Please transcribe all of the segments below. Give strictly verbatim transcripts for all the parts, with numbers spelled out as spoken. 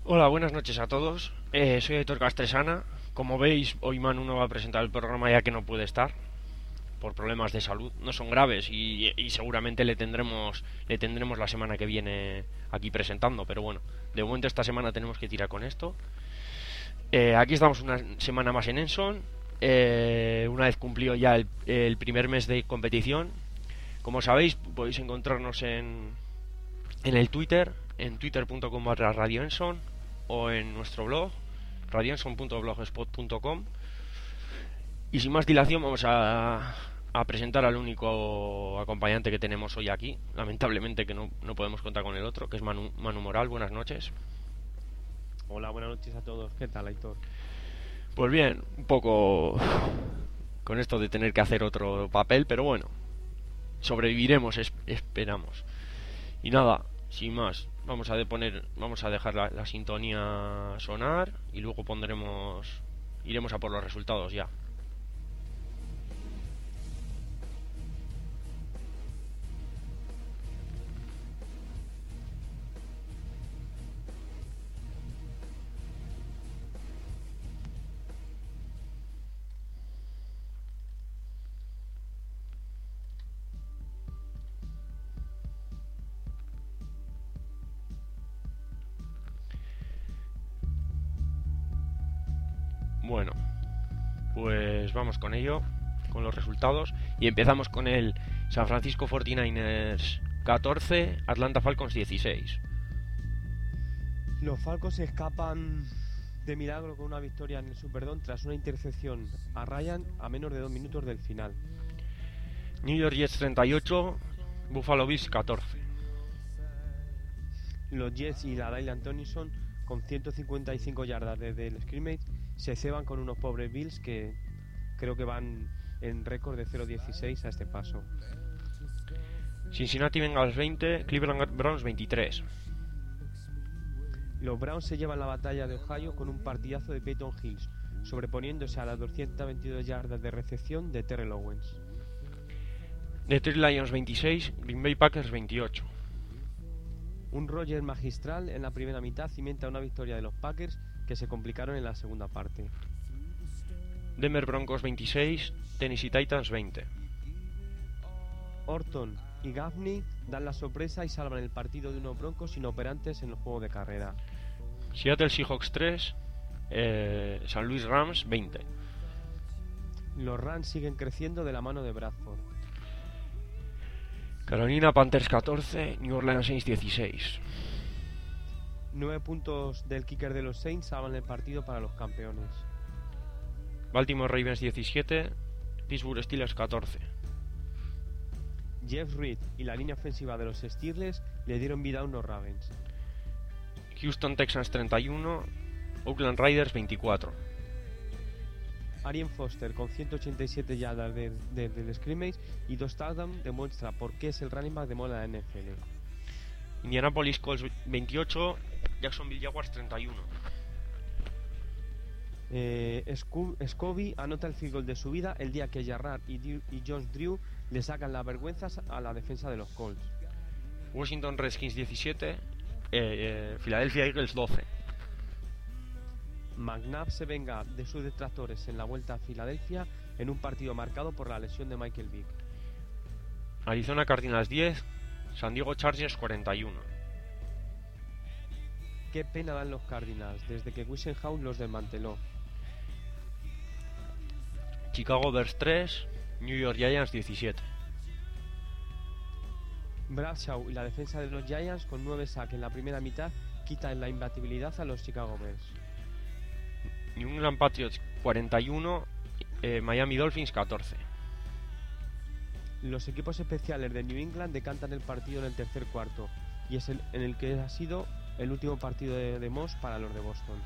Hola, buenas noches a todos. Eh, soy Aitor Castresana. Como veis, hoy Manu no va a presentar el programa ya que no puede estar por problemas de salud. No son graves y, y seguramente le tendremos le tendremos la semana que viene aquí presentando. Pero bueno, de momento esta semana tenemos que tirar con esto. Eh, aquí estamos una semana más en Enson. Eh, una vez cumplido ya el, el primer mes de competición. Como sabéis, podéis encontrarnos en, en el Twitter, en twitter punto com barra radio enson, o en nuestro blog radioenson punto blogspot punto com. Y sin más dilación vamos a, a presentar al único acompañante que tenemos hoy aquí, lamentablemente que no, no podemos contar con el otro, que es Manu, Manu Moral. Buenas noches. Hola, buenas noches a todos. ¿Qué tal, Aitor? Pues bien, un poco con esto de tener que hacer otro papel, pero bueno, sobreviviremos, es, esperamos. Y nada, sin más, vamos a de poner, vamos a dejar la, la sintonía sonar y luego pondremos, iremos a por los resultados ya. Bueno, pues vamos con ello, con los resultados, y empezamos con el San Francisco cuarenta y nueve ers catorce, Atlanta Falcons dieciséis. Los Falcons se escapan de milagro con una victoria en el Superdome tras una intercepción a Ryan a menos de dos minutos del final. New York Jets treinta y ocho, Buffalo Bills catorce. Los Jets y la Dylan Tomlinson, con ciento cincuenta y cinco yardas desde el scrimmage, se ceban con unos pobres Bills que creo que van en récord de cero dieciséis a este paso. Cincinnati Bengals veinte, Cleveland Browns veintitrés. Los Browns se llevan la batalla de Ohio con un partidazo de Peyton Hills, sobreponiéndose a las doscientas veintidós yardas de recepción de Terrell Owens. Detroit Lions veintiséis, Green Bay Packers veintiocho. Un Rodgers magistral en la primera mitad cimenta una victoria de los Packers que se complicaron en la segunda parte. Denver Broncos veintiséis, Tennessee Titans veinte. Orton y Gaffney dan la sorpresa y salvan el partido de unos Broncos inoperantes en el juego de carrera. Seattle Seahawks tres, eh, San Luis Rams veinte. Los Rams siguen creciendo de la mano de Bradford. Carolina Panthers catorce, New Orleans Saints dieciséis. Nueve puntos del kicker de los Saints salvan el partido para los campeones. Baltimore Ravens diecisiete, Pittsburgh Steelers catorce. Jeff Reed y la línea ofensiva de los Steelers le dieron vida a unos Ravens. Houston Texans treinta y uno, Oakland Raiders veinticuatro. Arian Foster con ciento ochenta y siete yardas de, de, del scrimmage y dos touchdowns demuestra por qué es el running back de moda de la N F L. Indianapolis Colts veintiocho, Jacksonville Jaguars treinta y uno. Eh, Sco- Scobie anota el field goal de su vida el día que Jarrard y, Drew, y Josh Drew le sacan las vergüenzas a la defensa de los Colts. Washington Redskins diecisiete, eh, eh, Philadelphia Eagles doce. McNabb se venga de sus detractores en la vuelta a Filadelfia en un partido marcado por la lesión de Michael Vick. Arizona Cardinals diez, San Diego Chargers cuarenta y uno. Qué pena dan los Cardinals desde que Whisenhouse los desmanteló. Chicago Bears tres, New York Giants diecisiete. Bradshaw y la defensa de los Giants con nueve sacks en la primera mitad quitan la imbatibilidad a los Chicago Bears. New England Patriots cuarenta y uno, eh, Miami Dolphins catorce. Los equipos especiales de New England decantan el partido en el tercer cuarto y es el, en el que ha sido el último partido de, de Moss para los de Boston.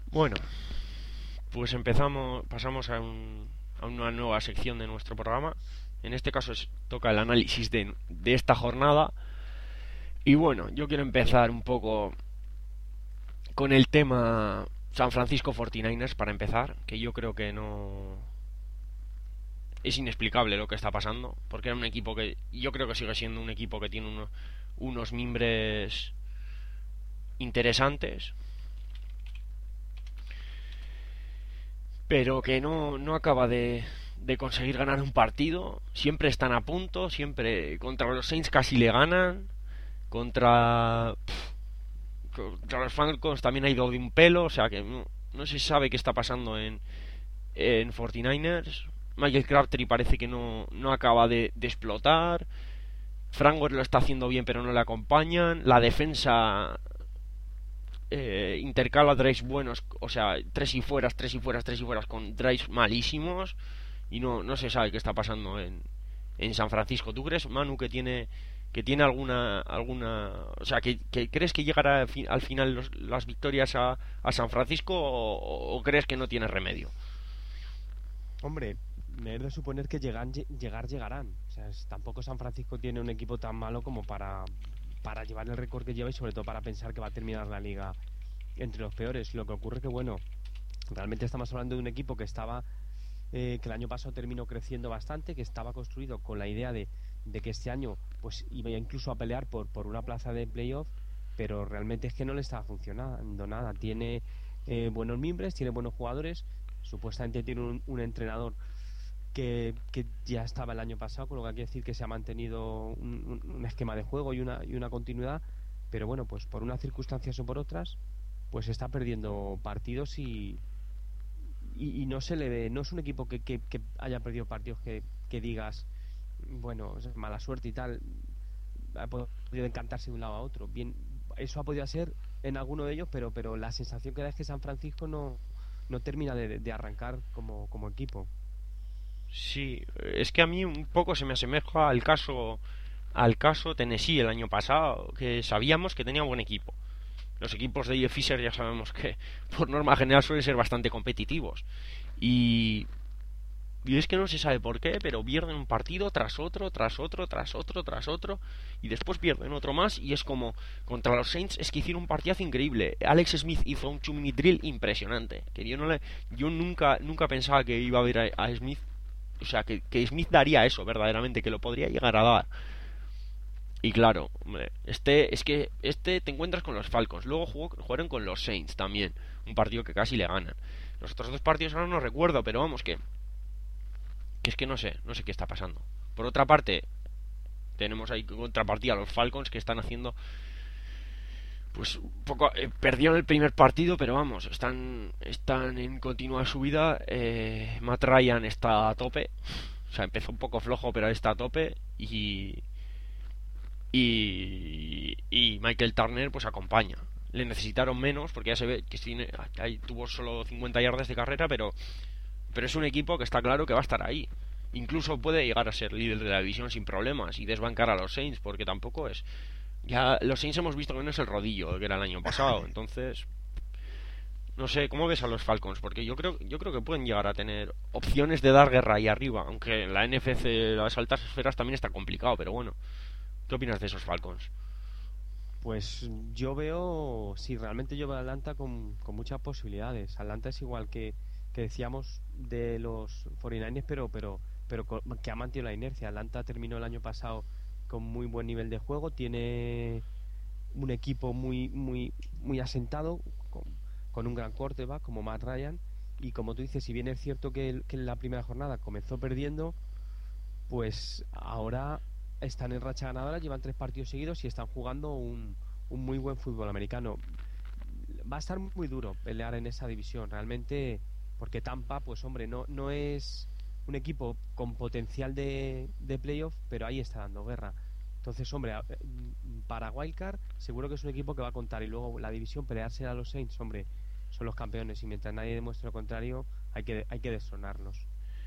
Bueno, pues empezamos, pasamos a, un, a una nueva sección de nuestro programa. En este caso es, toca el análisis de, de esta jornada. Y bueno, yo quiero empezar un poco con el tema San Francisco cuarenta y nueve ers para empezar, que yo creo que no es inexplicable lo que está pasando, porque era un equipo que yo creo que sigue siendo un equipo que tiene uno, unos mimbres interesantes, pero que no, no acaba de, de conseguir ganar un partido. Siempre están a punto, siempre contra los Saints casi le ganan, contra, pff, contra los Falcons también ha ido de un pelo, o sea que no, no se sabe qué está pasando en, en cuarenta y nueve ers. Michael Crabtree parece que no, no acaba de, de explotar. Frank Gore lo está haciendo bien pero no le acompañan. La defensa eh, intercala drives buenos, o sea, tres y fueras, tres y fueras, tres y fueras con drives malísimos y no, no se sabe qué está pasando en, en San Francisco. ¿Tú crees, Manu, que tiene que tiene alguna alguna o sea, que, que crees que llegará al, fi, al final los, las victorias a, a San Francisco o, o crees que no tiene remedio? Hombre, me es de suponer que llegan, llegar llegarán. O sea, es, tampoco San Francisco tiene un equipo tan malo como para, para llevar el récord que lleva y sobre todo para pensar que va a terminar la liga entre los peores. Lo que ocurre que, bueno, realmente estamos hablando de un equipo que estaba eh, que el año pasado terminó creciendo bastante, que estaba construido con la idea de, de que este año pues iba incluso a pelear por, por una plaza de playoff, pero realmente es que no le estaba funcionando nada. Tiene eh, buenos miembros, tiene buenos jugadores, supuestamente tiene un, un entrenador que, que ya estaba el año pasado, con lo que quiere decir que se ha mantenido un, un, un esquema de juego y una, y una continuidad, pero bueno, pues por unas circunstancias o por otras, pues está perdiendo partidos y, y, y no se le ve, no es un equipo que, que, que haya perdido partidos que, que digas, bueno, es mala suerte y tal, ha podido encantarse de un lado a otro. Bien, eso ha podido ser en alguno de ellos, pero, pero la sensación que da es que San Francisco no, no termina de, de arrancar como, como equipo. Sí, es que a mí un poco se me asemeja al caso al caso Tennessee el año pasado, que sabíamos que tenía un buen equipo. Los equipos de Jeff Fisher ya sabemos que por norma general suelen ser bastante competitivos. Y, y es que no se sabe por qué, pero pierden un partido tras otro, tras otro, tras otro, tras otro, y después pierden otro más, y es como contra los Saints es que hicieron un partidazo increíble. Alex Smith hizo un two minute drill impresionante, que yo no le, yo nunca, nunca pensaba que iba a ver a, a Smith, o sea, que, que Smith daría eso verdaderamente, que lo podría llegar a dar. Y claro, hombre, este es que este te encuentras con los Falcons, luego jugó, jugaron con los Saints también, un partido que casi le ganan. Los otros dos partidos ahora no recuerdo, pero vamos que que es que no sé, no sé qué está pasando. Por otra parte, tenemos ahí contrapartida a los Falcons que están haciendo pues un poco eh, perdieron el primer partido, pero vamos, están están en continua subida. eh, Matt Ryan está a tope, o sea, empezó un poco flojo, pero está a tope y y, y Michael Turner pues acompaña. Le necesitaron menos porque ya se ve que tiene, ahí tuvo solo cincuenta yardas de carrera, pero pero es un equipo que está claro que va a estar ahí. Incluso puede llegar a ser líder de la división sin problemas y desbancar a los Saints, porque tampoco es. Ya los Saints hemos visto que no es el rodillo que era el año pasado, entonces no sé, ¿cómo ves a los Falcons? Porque yo creo, yo creo que pueden llegar a tener opciones de dar guerra ahí arriba, aunque en la N F C las altas esferas también está complicado, pero bueno, ¿qué opinas de esos Falcons? Pues yo veo, sí, realmente yo veo a Atlanta con, con muchas posibilidades. Atlanta es igual que, que decíamos de los cuarenta y nueve ers, pero, pero, pero co- que ha mantenido la inercia. Atlanta terminó el año pasado con muy buen nivel de juego, tiene un equipo muy, muy, muy asentado, con, con un gran quarterback como Matt Ryan. Y como tú dices, si bien es cierto que, el- que en la primera jornada comenzó perdiendo, pues ahora están en racha ganadora, llevan tres partidos seguidos y están jugando un, un muy buen fútbol americano. Va a estar muy duro pelear en esa división, realmente, porque Tampa, pues hombre, no, no es un equipo con potencial de, de playoff, pero ahí está dando guerra. Entonces, hombre, a- para Wildcard seguro que es un equipo que va a contar y luego la división pelearse a los Saints, hombre, son los campeones y mientras nadie demuestre lo contrario, hay que, hay que destronarlos.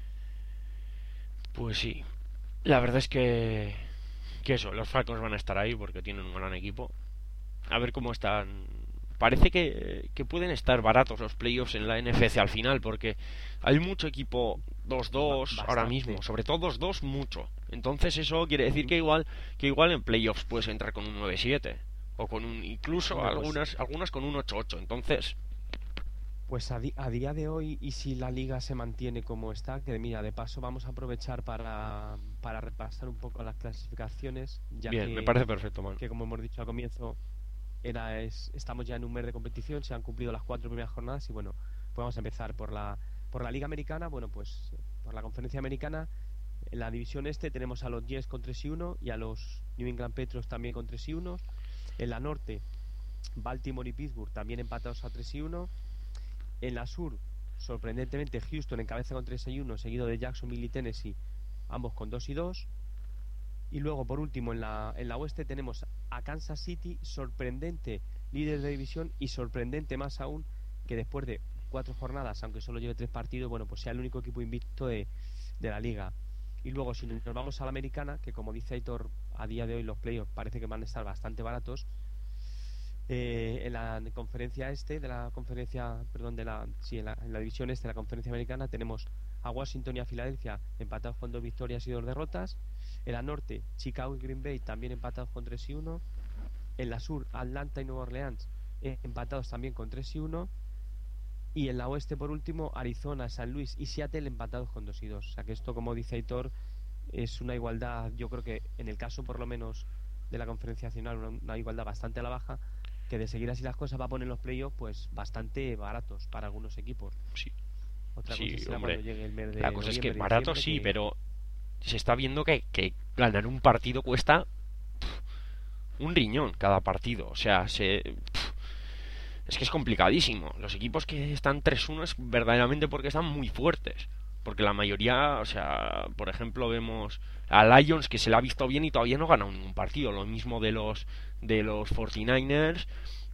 Pues sí, la verdad es que que eso, los Falcons van a estar ahí porque tienen un gran equipo. A ver cómo están parece que, que pueden estar baratos los playoffs en la N F C al final, porque hay mucho equipo dos dos Ba- ahora bastante. mismo, sobre todo dos dos mucho. Entonces eso quiere decir que igual que igual en playoffs puedes entrar con un nueve siete o con un incluso Hombre, pues algunas algunas con un ocho ocho. Entonces, Pues a, di- a día de hoy, y si la liga se mantiene como está, que mira, de paso vamos a aprovechar para, para repasar un poco las clasificaciones, ya bien, me que, parece perfecto, man. que como hemos dicho al comienzo, era, es, estamos ya en un mes de competición, se han cumplido las cuatro primeras jornadas y bueno, pues vamos a empezar por la, por la liga americana, bueno, pues por la conferencia americana. En la división este tenemos a los Jets con tres y uno y a los New England Patriots también con tres y uno. En la norte, Baltimore y Pittsburgh también empatados a tres y uno. En la sur, sorprendentemente, Houston encabeza con tres y uno, seguido de Jacksonville y Tennessee, ambos con dos y dos. Y luego, por último, en la, en la oeste tenemos a Kansas City, sorprendente líder de división y sorprendente más aún que después de cuatro jornadas, aunque solo lleve tres partidos, bueno, pues sea el único equipo invicto de, de la liga. Y luego, si nos vamos a la americana, que como dice Aitor, a día de hoy los playoffs parece que van a estar bastante baratos. Eh, en la conferencia este de la conferencia, perdón, de la, sí, en la, en la división este de la conferencia americana tenemos a Washington y a Filadelfia empatados con dos victorias y dos derrotas. En la norte, Chicago y Green Bay también empatados con tres y uno. En la sur, Atlanta y Nueva Orleans eh, empatados también con tres y uno. Y en la oeste, por último, Arizona, San Luis y Seattle empatados con dos y dos. O sea que esto, como dice Aitor, es una igualdad, yo creo que en el caso por lo menos de la conferencia nacional, una, una igualdad bastante a la baja, que de seguir así las cosas va a poner los playoffs pues bastante baratos para algunos equipos. Sí, Otra sí, cosa será hombre. cuando llegue el mes La de cosa es que noviembre, barato diciembre, sí, que pero se está viendo que, que ganar un partido cuesta un riñón cada partido. O sea, se, es que es complicadísimo. Los equipos que están tres uno es verdaderamente porque están muy fuertes. Porque la mayoría, o sea, por ejemplo, vemos a Lions que se le ha visto bien y todavía no ha ganado ningún partido. Lo mismo de los de los cuarenta y nueve ers.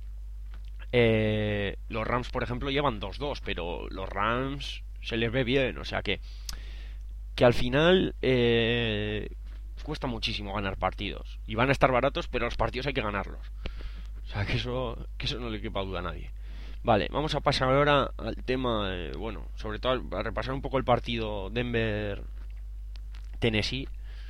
Eh, los Rams, por ejemplo, llevan dos dos, pero los Rams se les ve bien. O sea que, que al final eh, cuesta muchísimo ganar partidos. Y van a estar baratos, pero los partidos hay que ganarlos. O sea, que eso, que eso no le quepa duda a nadie. Vale, vamos a pasar ahora al tema, eh, bueno, sobre todo a repasar un poco el partido Denver-Tennessee.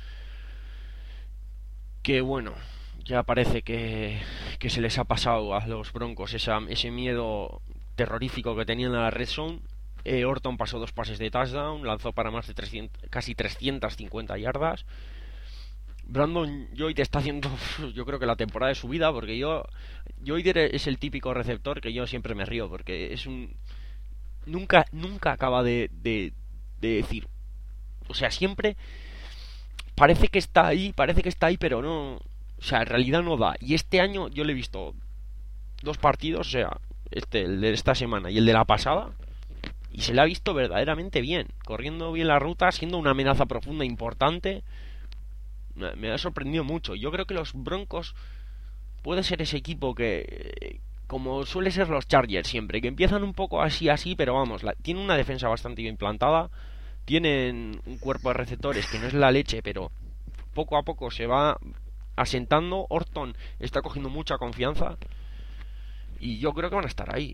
Que bueno, ya parece que, que se les ha pasado a los Broncos esa, ese miedo terrorífico que tenían a la red zone. Eh, Orton pasó dos pases de touchdown, lanzó para más de trescientas, casi trescientas cincuenta yardas. Brandon Lloyd está haciendo, yo creo que la temporada de su vida, porque yo Lloyd es el típico receptor que yo siempre me río, porque es un nunca nunca acaba de, de, de decir, o sea, siempre parece que está ahí, parece que está ahí, pero no, o sea, en realidad no da. Y este año yo le he visto dos partidos, o sea, este, el de esta semana y el de la pasada, y se le ha visto verdaderamente bien, corriendo bien la ruta, siendo una amenaza profunda importante. Me ha sorprendido mucho. Yo creo que los Broncos puede ser ese equipo que, como suele ser los Chargers siempre, que empiezan un poco así, así, pero vamos, la, tienen una defensa bastante bien plantada, tienen un cuerpo de receptores que no es la leche, pero poco a poco se va asentando. Orton está cogiendo mucha confianza y yo creo que van a estar ahí.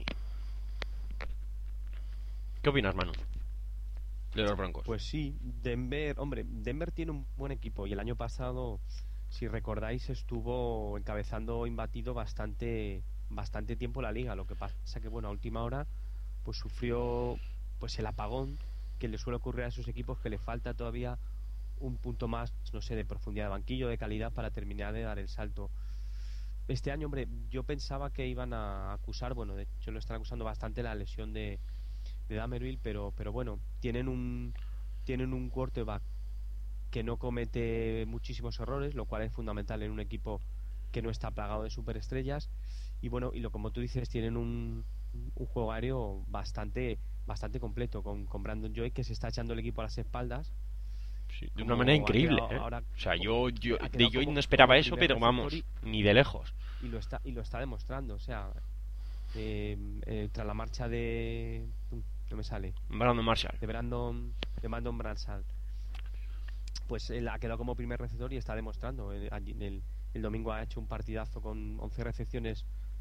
¿Qué opinas, Manu, de los Broncos? pues sí, Denver, hombre, Denver tiene un buen equipo y el año pasado, si recordáis, estuvo encabezando imbatido bastante bastante tiempo la liga. Lo que pasa que bueno, a última hora pues sufrió pues el apagón que le suele ocurrir a esos equipos, que le falta todavía un punto más, no sé, de profundidad de banquillo, de calidad para terminar de dar el salto. Este año, hombre, yo pensaba que iban a acusar, bueno, de hecho lo están acusando bastante, la lesión de, de Damerville, pero, pero bueno, tienen un tienen un quarterback que no comete muchísimos errores, lo cual es fundamental en un equipo que no está plagado de superestrellas. Y bueno, y lo como tú dices, tienen un, un juego aéreo bastante bastante completo, con, con Brandon Joy, que se está echando el equipo a las espaldas, Sí, de una manera como ha increíble, quedado ¿eh? ahora, O sea, como, yo, yo ha de quedado Joy como, no como esperaba eso, primer pero receptor vamos, y, ni de lejos. y lo está y lo está demostrando. O sea, eh, eh, tras la marcha de, no me sale, Brandon Marshall. de Brandon de Brandon Bransall, pues él ha quedado como primer receptor y está demostrando. El, el, el domingo ha hecho un partidazo con once recepciones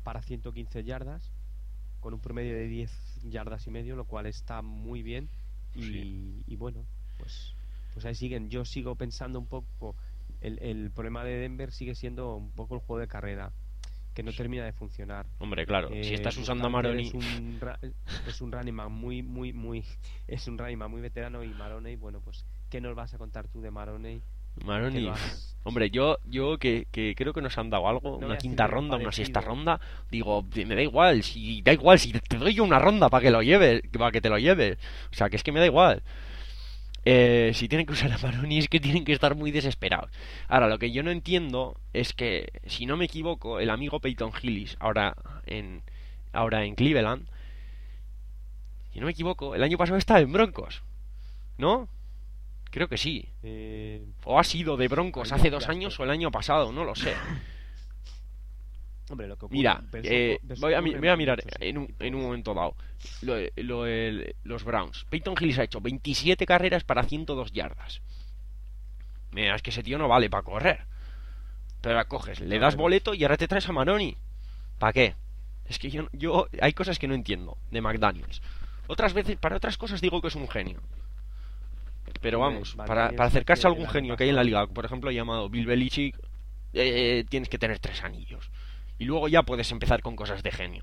para ciento quince yardas, con un promedio de diez yardas y medio, lo cual está muy bien. Y, sí. y bueno, pues, pues ahí siguen. Yo sigo pensando un poco, el, el problema de Denver sigue siendo un poco el juego de carrera, que no termina de funcionar. Hombre, claro, eh, si estás usando a Maroney, es un, es un running back muy, muy, muy, es un running back muy veterano, y Maroney, bueno, pues, ¿qué nos vas a contar tú de Maroney? Maroney, has... hombre, yo, yo que, que creo que nos han dado algo, no una quinta ronda, una sexta ronda, digo, me da igual, si da igual, si te doy yo una ronda para que lo lleves, para que te lo lleves, o sea, que es que me da igual. Eh, si tienen que usar a Maroney es que tienen que estar muy desesperados. Ahora, lo que yo no entiendo es que, si no me equivoco, el amigo Peyton Hillis, ahora en ahora en Cleveland, si no me equivoco, el año pasado estaba en Broncos, ¿no? Creo que sí. Eh, o ha sido de Broncos hace dos años o el año pasado, no lo sé. Hombre, lo que ocurre, Mira, verso, eh, verso voy, a, voy a mirar muchos, en un, tipo... en un momento dado lo, lo, el, los Browns. Peyton Hillis ha hecho veintisiete carreras para ciento dos yardas. Mira, es que ese tío no vale para correr. Pero la coges, le das boleto y ahora te traes a Maroney. ¿Para qué? Es que yo, yo hay cosas que no entiendo de McDaniels. Otras veces, para otras cosas digo que es un genio. Pero vamos, para, para acercarse a algún genio que hay en la liga, por ejemplo, llamado Bill Belichick, eh, tienes que tener tres anillos. Y luego ya puedes empezar con cosas de genio.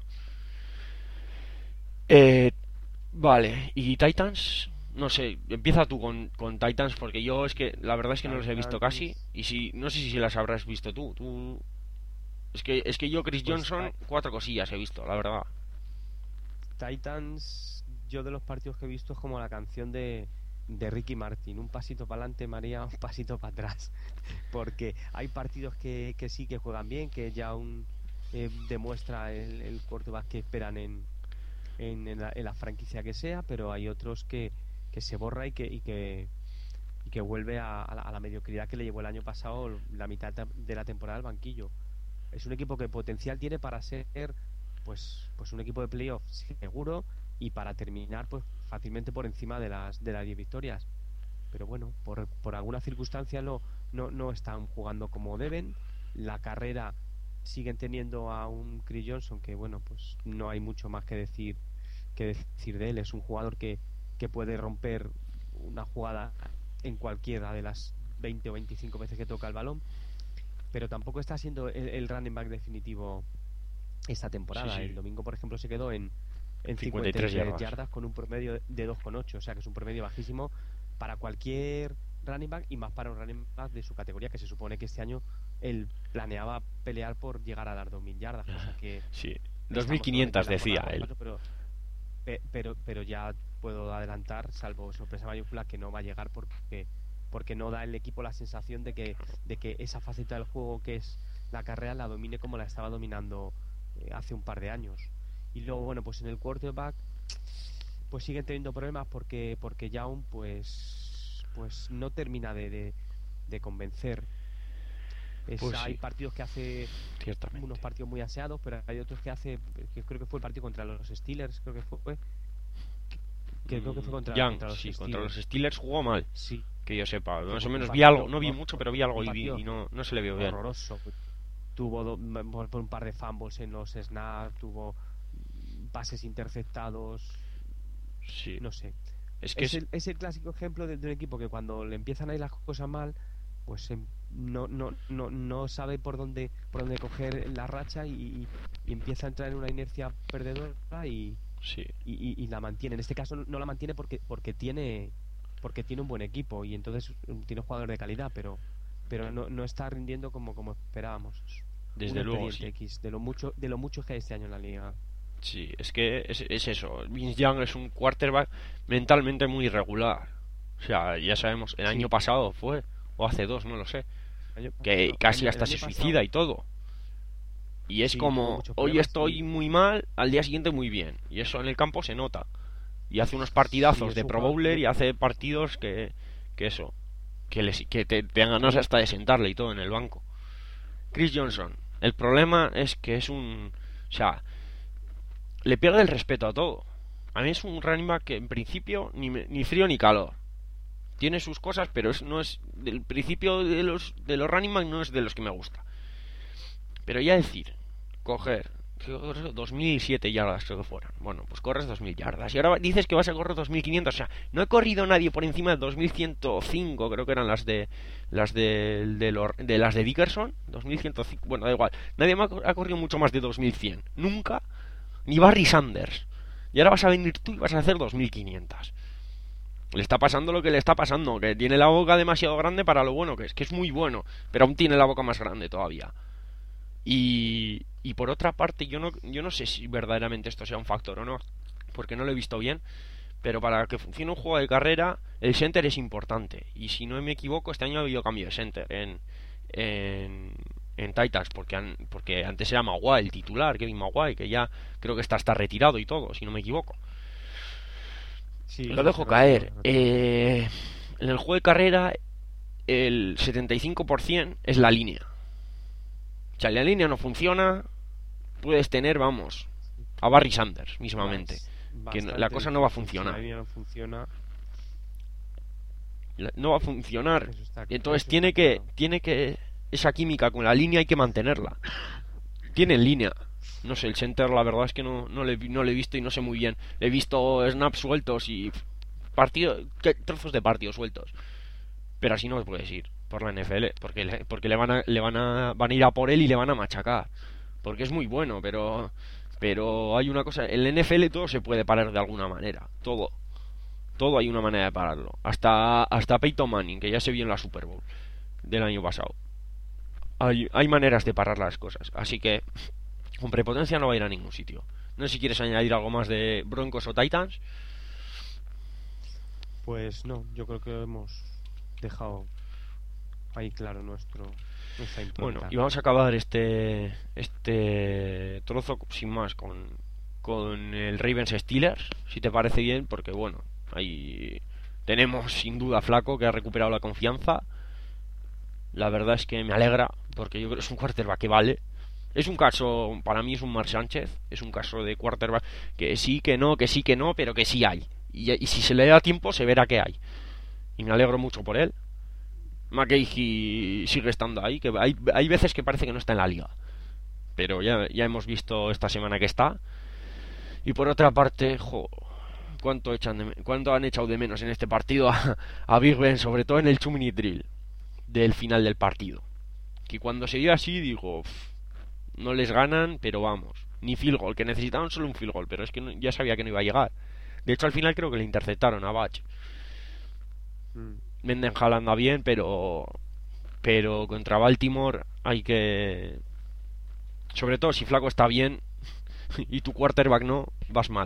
Eh, vale, y Titans, no sé, empieza tú con, con Titans, porque yo es que la verdad es que no los he visto casi. Y si no sé si las habrás visto tú. tú es que es que yo, Chris Johnson, cuatro cosillas he visto, la verdad. Titans, yo de los partidos que he visto es como la canción de de Ricky Martin, un pasito para adelante María, un pasito para atrás, porque hay partidos que, que sí que juegan bien, que ya un eh, demuestra el, el quarterback que esperan en, en, en, la, en la franquicia que sea, pero hay otros que, que se borra y que y que, y que vuelve a, a, la, a la mediocridad que le llevó el año pasado, la mitad de la temporada al banquillo. Es un equipo que potencial tiene para ser pues pues un equipo de playoff seguro, y para terminar pues fácilmente por encima de las de las diez victorias, pero bueno, por, por alguna circunstancia no, no, no están jugando como deben. La carrera siguen teniendo a un Chris Johnson que bueno, pues no hay mucho más que decir que decir de él. Es un jugador que, que puede romper una jugada en cualquiera de las veinte o veinticinco veces que toca el balón, pero tampoco está siendo el, el running back definitivo esta temporada. Sí, sí. El domingo, por ejemplo, se quedó en en cincuenta y tres yardas. yardas con un promedio de dos coma ocho, o sea que es un promedio bajísimo para cualquier running back, y más para un running back de su categoría, que se supone que este año él planeaba pelear por llegar a las dos mil yardas, cosa que sí, dos mil quinientas decía él, pero, pero pero ya puedo adelantar, salvo sorpresa mayúscula, que no va a llegar porque porque no da el equipo la sensación de que de que esa faceta del juego que es la carrera la domine como la estaba dominando eh, hace un par de años. Y luego, bueno, pues en el quarterback pues siguen teniendo problemas porque porque Young pues pues no termina de, de, de convencer. Es, pues hay sí. partidos que hace Ciertamente. unos partidos muy aseados, pero hay otros que hace, que creo que fue el partido contra los Steelers, creo que fue que creo que fue contra, Young, contra los sí, Steelers. Contra los Steelers jugó mal, sí, que yo sepa, más o menos partido, vi algo, no vi no, mucho, pero vi algo y, vi, y no, no se le vio bien. Horroroso. Tuvo do, por un par de fumbles en los snaps, tuvo pases interceptados, sí. no sé. Es que es, es... El, es el clásico ejemplo de, de un equipo que cuando le empiezan a ir las cosas mal, pues eh, no, no, no, no sabe por dónde por dónde coger la racha y, y empieza a entrar en una inercia perdedora y, sí. y, y, y la mantiene. En este caso no la mantiene porque porque tiene porque tiene un buen equipo y entonces tiene jugadores de calidad, pero pero no, no está rindiendo como, como esperábamos. Desde luego, sí. X, de lo mucho de lo mucho que hay este año en la liga. Sí, es que es, es eso. Vince Young es un quarterback mentalmente muy irregular. O sea, ya sabemos, el sí. año pasado fue, o hace dos, no lo sé, que no, casi hasta se suicida pasado. Y todo. Y es sí, como, hoy estoy sí. muy mal, al día siguiente muy bien. Y eso en el campo se nota. Y hace unos partidazos sí, de Pro Bowler y hace partidos que, que eso, que, les, que te, te dan ganas hasta de sentarle y todo en el banco. Chris Johnson, el problema es que es un... O sea, le pierde el respeto a todo. A mí es un running back que en principio ni, ni frío ni calor. Tiene sus cosas, pero es, no es... Del principio de los, de los running back no es de los que me gusta. Pero ya decir, coger, dos mil siete yardas creo que fueron. Bueno, pues corres dos mil yardas. Y ahora dices que vas a correr dos mil quinientos. O sea, no he corrido nadie por encima de dos mil ciento cinco. Creo que eran las de las de, de, Lor- de las de Dickerson. dos mil ciento cinco. Bueno, da igual. Nadie me ha, ha corrido mucho más de dos mil cien. Nunca. Ni Barry Sanders. Y ahora vas a venir tú y vas a hacer dos mil quinientos. Le está pasando lo que le está pasando. Que tiene la boca demasiado grande para lo bueno que es. Que es muy bueno. Pero aún tiene la boca más grande todavía. Y, y por otra parte, yo no, yo no sé si verdaderamente esto sea un factor o no, porque no lo he visto bien, pero para que funcione un juego de carrera, el center es importante. Y si no me equivoco, este año ha habido cambio de center en, en, en Titans, porque, han, porque antes era Maguire el titular, Kevin Maguire, que ya creo que está, está retirado y todo, si no me equivoco. Sí, Lo sí, dejo se caer. retiró, se retiró. Eh, en el juego de carrera, el setenta y cinco por ciento es la línea. O sea, la línea no funciona, puedes tener, vamos, a Barry Sanders mismamente. Bas- Que no- la Bastante cosa no va a difícil. Si la funcionar. línea no funciona, La- No va a funcionar. eso está, Entonces eso tiene está que, claro. tiene que, esa química con la línea hay que mantenerla. Tiene en línea. No sé, el center la verdad es que no, no, le, no le he visto y no sé muy bien. Le he visto snaps sueltos y pff, partido, que- trozos de partidos sueltos. Pero así no puedes ir por la N F L, porque le, porque le van a, le van a, van a ir a por él y le van a machacar. Porque es muy bueno, pero, pero hay una cosa, en la N F L todo se puede parar de alguna manera, todo, todo hay una manera de pararlo. Hasta, hasta Peyton Manning, que ya se vio en la Super Bowl del año pasado. Hay, hay maneras de parar las cosas, así que con prepotencia no va a ir a ningún sitio. No sé si quieres añadir algo más de Broncos o Titans. Pues no, yo creo que hemos dejado ahí claro nuestro nuestra Bueno, impronta. y vamos a acabar este este trozo sin más con, con el Ravens Steelers, si te parece bien, porque bueno, ahí tenemos sin duda a Flaco que ha recuperado la confianza. La verdad es que me alegra, porque yo creo que es un quarterback que vale. Es un caso, para mí es un Mark Sánchez, es un caso de quarterback que sí, que no, que sí, que no, pero que sí hay. Y, y si se le da tiempo se verá que hay. Y me alegro mucho por él. McKay sigue estando ahí, que hay, hay veces que parece que no está en la liga, pero ya, ya hemos visto esta semana que está. Y por otra parte, jo, ¿cuánto, echan de, cuánto han echado de menos en este partido a, a Big Ben, sobre todo en el two minute drill del final del partido? Que cuando se dio así, digo, pff, no les ganan, pero vamos, ni field goal, que necesitaban solo un field goal, pero es que no, ya sabía que no iba a llegar. De hecho, al final creo que le interceptaron a Batch. Mm. Mendenhall anda bien, pero pero contra Baltimore hay que, sobre todo si Flaco está bien y tu quarterback no, vas mal.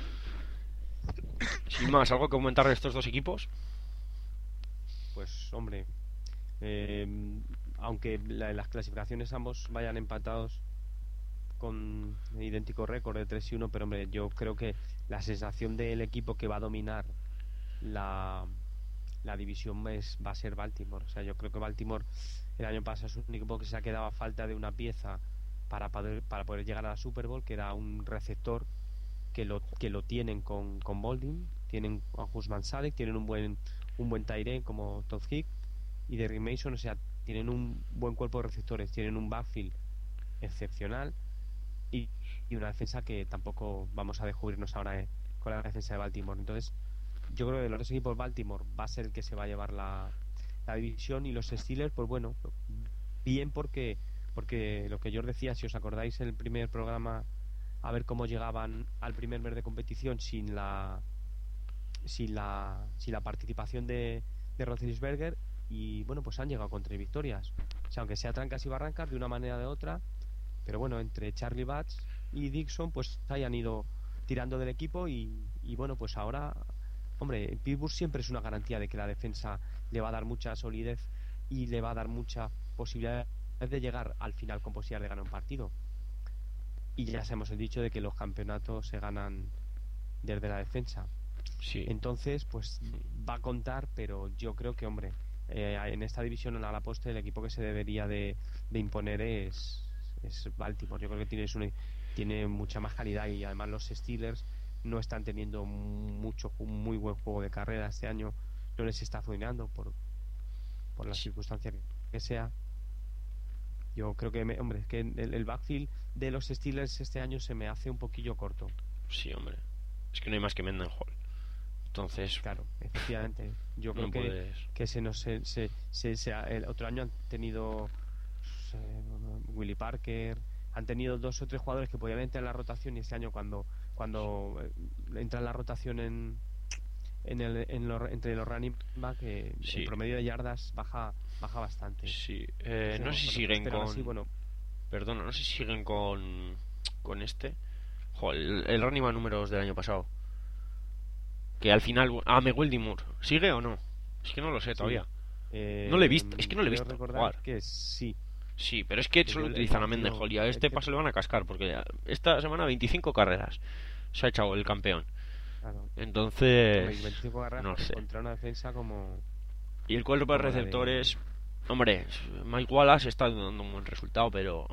Sin más, ¿algo que comentar de estos dos equipos? Pues hombre, eh, aunque la- las clasificaciones ambos vayan empatados con idéntico récord de tres y uno, pero hombre, yo creo que la sensación del equipo que va a dominar la, la división es, va a ser Baltimore. O sea, yo creo que Baltimore el año pasado es un equipo que se ha quedado a falta de una pieza para poder, para poder llegar a la Super Bowl, que era un receptor que lo, que lo tienen con, con Boldin, tienen a Guzmán Salek, tienen un buen un buen tight end como Todd Hick y Derrick Mason. O sea, tienen un buen cuerpo de receptores, tienen un backfield excepcional y, y una defensa que tampoco vamos a descubrirnos ahora eh, con la defensa de Baltimore. Entonces yo creo que de los dos equipos, Baltimore va a ser el que se va a llevar la, la división, y los Steelers, pues bueno, bien, porque porque lo que yo os decía, si os acordáis en el primer programa, a ver cómo llegaban al primer mes de competición sin la sin la sin la participación de, de Roethlisberger, y bueno, pues han llegado con tres victorias. O sea, aunque sea trancas y barrancas de una manera o de otra, pero bueno, entre Charlie Batch y Dixon pues hayan ido tirando del equipo, y, y bueno, pues ahora, hombre, Pittsburgh siempre es una garantía de que la defensa le va a dar mucha solidez y le va a dar mucha posibilidad de llegar al final con posibilidad de ganar un partido. Y ya sabemos el dicho de que los campeonatos se ganan desde la defensa. Sí. Entonces, pues va a contar, pero yo creo que, hombre, eh, en esta división, a la postre, el equipo que se debería de, de imponer es, es Baltimore. Yo creo que tiene, una, tiene mucha más calidad, y además los Steelers no están teniendo mucho un muy buen juego de carrera este año, no les está funcionando por, por las circunstancias que sea. Yo creo que, me, hombre, es que el, el backfield de los Steelers este año se me hace un poquillo corto. Sí, hombre. Es que no hay más que Mendenhall. Entonces, claro, efectivamente. Yo creo no que, puedes... que se nos se, se, se, se, el otro año han tenido eh, Willie Parker, han tenido dos o tres jugadores que podían entrar en la rotación, y este año cuando cuando eh, entra en la rotación en en el en lo, entre los running back, eh, Sí. el promedio de yardas baja baja bastante. Sí, eh, Entonces, no sé si bueno, siguen pero con... así, bueno, Perdona, no sé si siguen con... Con este... Joder, el, el running back números del año pasado. Que al final... Ah, Megweldy Moore. ¿Sigue o no? Es que no lo sé sí. todavía. Eh, No le he visto, es que no le he creo visto recordar jugar. que sí. Sí, pero es que Que solo yo el utilizan a partido- Mendenhall y a es este que- paso le van a cascar porque ya- esta semana veinticinco carreras se ha echado el campeón. Claro. Hombre, Entonces, veinticinco carreras no sé. contra una defensa como Y el cuerpo de como la de- receptores, hombre, Mike Wallace está dando un buen resultado, pero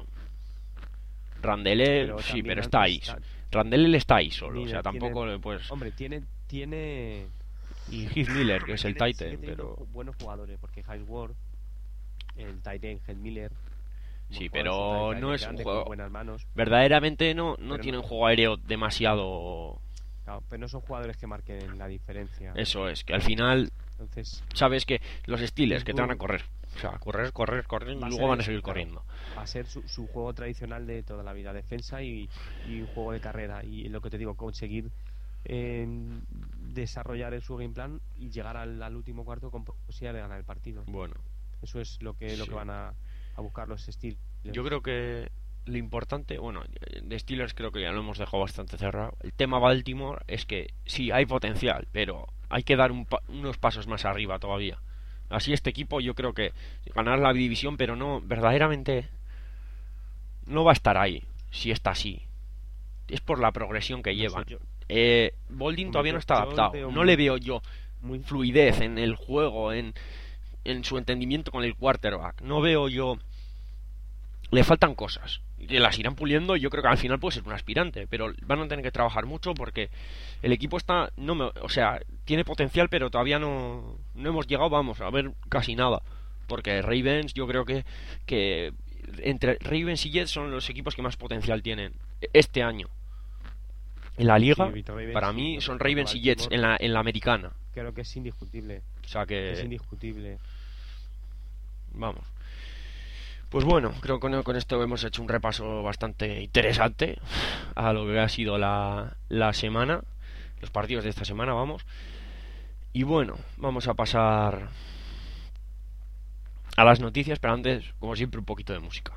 Randele, pero sí, también pero han- está ahí. Randele está ahí solo, o Mira, sea, tiene- tampoco le puedes... hombre, tiene tiene Y Heath Miller, que es el tiene- Titan, sigue teniendo pero... ju- buenos jugadores, porque High Ward, el Titan Heath Miller, Sí, buen pero jugador, no Titan es un grande, juego... con buenas manos, Verdaderamente no, no Pero tiene no- un juego aéreo demasiado... claro, pero no son jugadores que marquen la diferencia. Eso es, que al final Entonces sabes que los Steelers que te van a Pittsburgh- correr, o sea, correr, correr, correr y Va a luego ser van a eso, seguir claro. corriendo. va a ser su, su juego tradicional de toda la vida, defensa y, y un juego de carrera, y lo que te digo, conseguir eh, desarrollar su game plan y llegar al, al último cuarto con posibilidad de ganar el partido. Bueno, Eso es lo que lo Sí. que van a, a buscar los Steelers. yo creo que lo importante, bueno, de Steelers creo que ya lo hemos dejado bastante cerrado. El tema Baltimore es que sí, hay potencial, pero hay que dar un pa- unos pasos más arriba todavía. Así este equipo yo creo que ganar la división, pero no, verdaderamente no va a estar ahí si está así. Es por la progresión que No sé, llevan. yo- Eh, Boldin Hombre, todavía yo- no está yo adaptado. veo No muy- le veo yo muy fluidez en el juego, en, en su entendimiento con el quarterback. No veo yo... Le faltan cosas. Que las irán puliendo y yo creo que al final puede ser un aspirante. Pero van a tener que trabajar mucho porque el equipo está... no me, O sea, tiene potencial pero todavía no, no hemos llegado, vamos, a ver casi nada. Porque Ravens yo creo que, que entre Ravens y Jets son los equipos que más potencial tienen este año. En la liga, Sí, Víctor Ravens, para sí, mí pero son creo que Ravens y Jets Baltimore en la, en la americana. creo que es indiscutible. O sea que... Es indiscutible. Vamos. Pues bueno, creo que con, con esto hemos hecho un repaso bastante interesante a lo que ha sido la, la semana, los partidos de esta semana, vamos. Y bueno, vamos a pasar a las noticias, pero antes, como siempre, un poquito de música.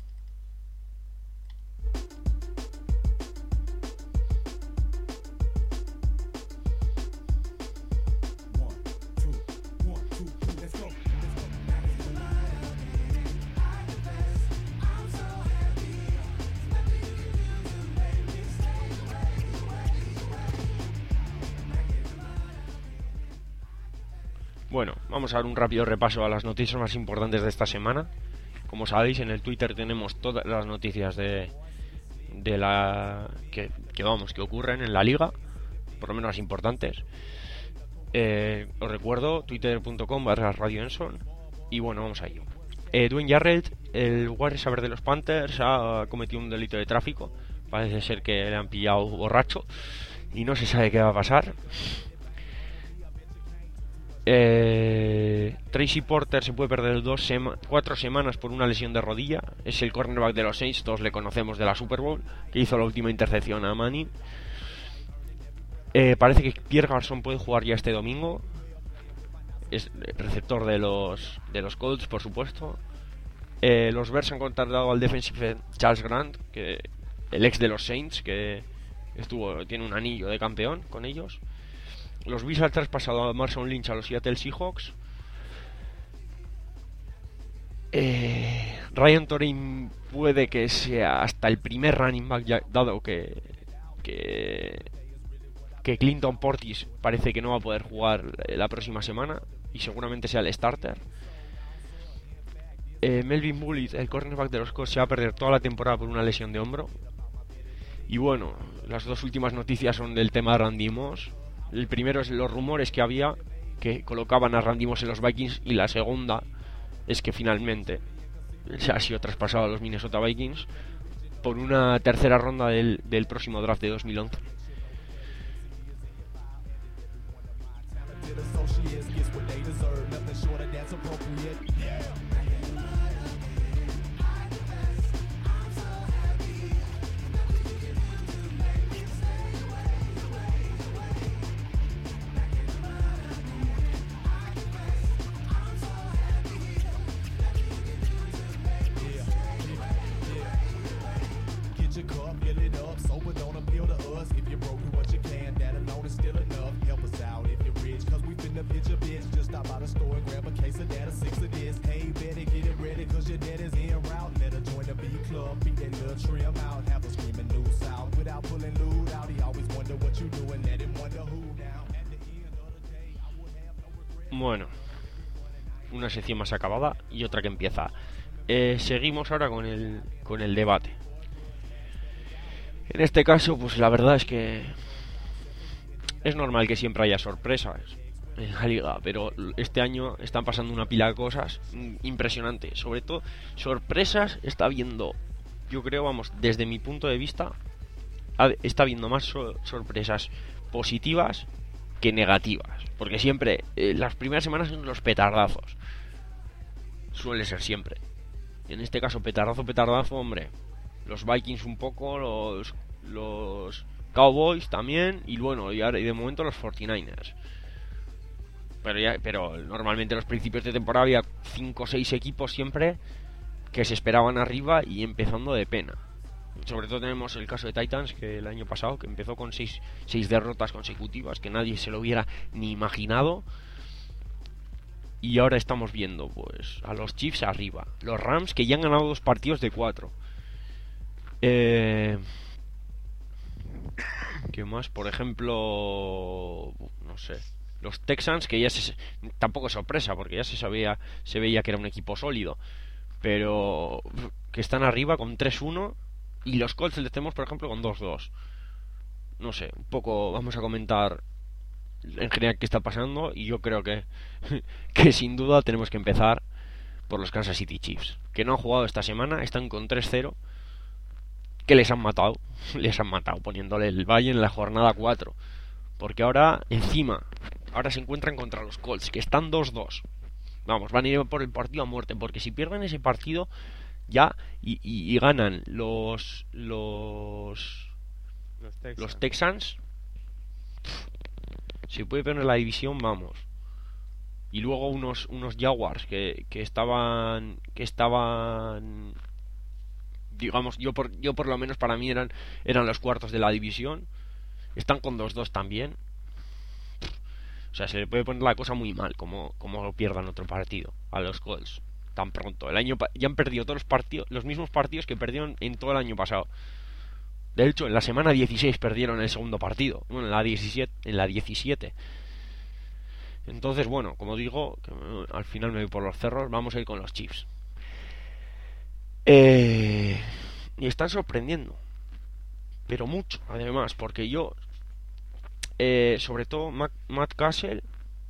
Bueno, vamos a dar un rápido repaso a las noticias más importantes de esta semana. Como sabéis, en el Twitter tenemos todas las noticias de, de la que, que vamos que ocurren en la liga, por lo menos las importantes. Eh, os recuerdo twitter punto com barra Radio Enson. Y bueno, vamos a ello. Eh, Dwayne Jarrett, el wide receiver de los Panthers, ha cometido un delito de tráfico. Parece ser que le han pillado borracho y no se sabe qué va a pasar. Eh, Tracy Porter se puede perder dos sema- cuatro semanas por una lesión de rodilla. Es el cornerback de los Saints, todos le conocemos de la Super Bowl, que hizo la última intercepción a Manning. Eh, parece que Pierre Garçon puede jugar ya este domingo. Es receptor de los de los Colts, por supuesto. Eh, los Bears han contratado al defensive Charles Grant, que el ex de los Saints, que estuvo tiene un anillo de campeón con ellos. Los Bills han traspasado a Marshawn Lynch a los Seattle Seahawks. Eh, Ryan Torin puede que sea hasta el primer running back, ya, dado que, que que Clinton Portis parece que no va a poder jugar la próxima semana y seguramente sea el starter. Eh, Melvin Bullitt, el cornerback de los Colts, se va a perder toda la temporada por una lesión de hombro. Y bueno, las dos últimas noticias son del tema de Randy Moss. El primero es los rumores que había que colocaban a Randy Moss en los Vikings, y la segunda es que finalmente se ha sido traspasado a los Minnesota Vikings por una tercera ronda del, del próximo draft de dos mil once. Bueno, una sección más acabada y otra que empieza. Eh, seguimos ahora con el, con el debate. En este caso, pues la verdad es que es normal que siempre haya sorpresas en la liga, pero este año están pasando una pila de cosas impresionantes. Sobre todo, sorpresas está habiendo, yo creo, vamos, desde mi punto de vista, está habiendo más so- sorpresas positivas que negativas. Porque siempre, eh, las primeras semanas son los petardazos. Suele ser siempre. En este caso, petardazo, petardazo, hombre. Los Vikings un poco, los, los Cowboys también, y bueno, y, ahora, y de momento los cuarenta y nueve ers. Pero, ya, pero normalmente en los principios de temporada había cinco o seis equipos siempre que se esperaban arriba y empezando de pena. Sobre todo tenemos el caso de Titans, que el año pasado que empezó con seis, seis derrotas consecutivas, que nadie se lo hubiera ni imaginado. Y ahora estamos viendo pues a los Chiefs arriba, los Rams que ya han ganado dos partidos de cuatro. Eh... ¿Qué más? Por ejemplo, no sé, los Texans, que ya se, tampoco es sorpresa porque ya se sabía, se veía que era un equipo sólido, pero que están arriba con tres uno. Y los Colts les tenemos, por ejemplo, con dos dos. No sé, un poco vamos a comentar en general qué está pasando. Y yo creo que, que sin duda tenemos que empezar por los Kansas City Chiefs, que no han jugado esta semana, están con tres cero, que les han matado, les han matado poniéndole el valle en la jornada cuatro. Porque ahora, encima, ahora se encuentran contra los Colts, que están dos dos. Vamos, van a ir por el partido a muerte, porque si pierden ese partido ya y, y, y ganan los los Los Texans, los Texans se puede poner la división, vamos. Y luego unos unos Jaguars que, que estaban que estaban digamos, yo por yo por lo menos para mí eran eran los cuartos de la división, están con dos dos también. O sea, se le puede poner la cosa muy mal como como pierdan otro partido a los Colts tan pronto. El año ya han perdido todos los partidos, los mismos partidos que perdieron en todo el año pasado. De hecho, en la semana dieciséis perdieron el segundo partido. Bueno, en la diecisiete, en la diecisiete. Entonces, bueno, como digo, que me, al final me voy por los cerros. Vamos a ir con los Chiefs. Eh, y están sorprendiendo, pero mucho, además, porque yo, eh, sobre todo Matt, Matt Cassel,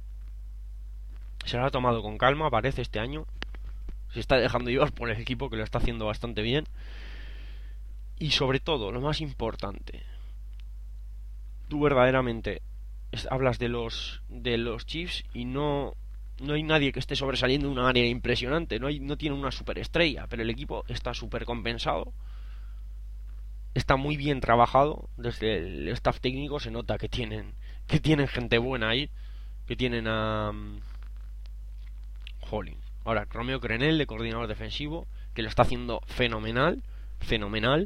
se lo ha tomado con calma, parece, este año. Se está dejando llevar por el equipo, que lo está haciendo bastante bien. Y sobre todo, lo más importante, tú verdaderamente hablas de los de los Chiefs y no no hay nadie que esté sobresaliendo de una manera impresionante. No hay no tiene una superestrella, pero el equipo está súper compensado. Está muy bien trabajado desde el staff técnico. Se nota que tienen que tienen gente buena ahí, que tienen a um, Hollins. Ahora, Romeo Crenel, de coordinador defensivo, que lo está haciendo fenomenal, fenomenal.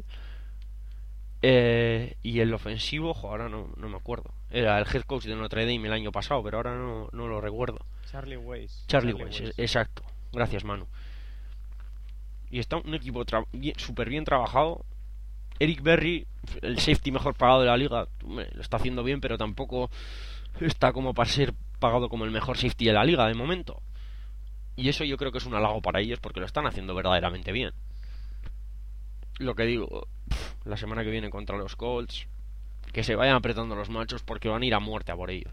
Eh, y el ofensivo, jo, ahora no, no me acuerdo. Era el head coach de Notre Dame el año pasado, pero ahora no, no lo recuerdo. Charlie Weiss. Charlie, Charlie Weiss, Weiss, exacto. Gracias, Manu. Y está un equipo súper bien trabajado. Eric Berry, el safety mejor pagado de la liga, hombre, lo está haciendo bien, pero tampoco está como para ser pagado como el mejor safety de la liga de momento. Y eso yo creo que es un halago para ellos, porque lo están haciendo verdaderamente bien. Lo que digo, la semana que viene contra los Colts, que se vayan apretando los machos, porque van a ir a muerte a por ellos.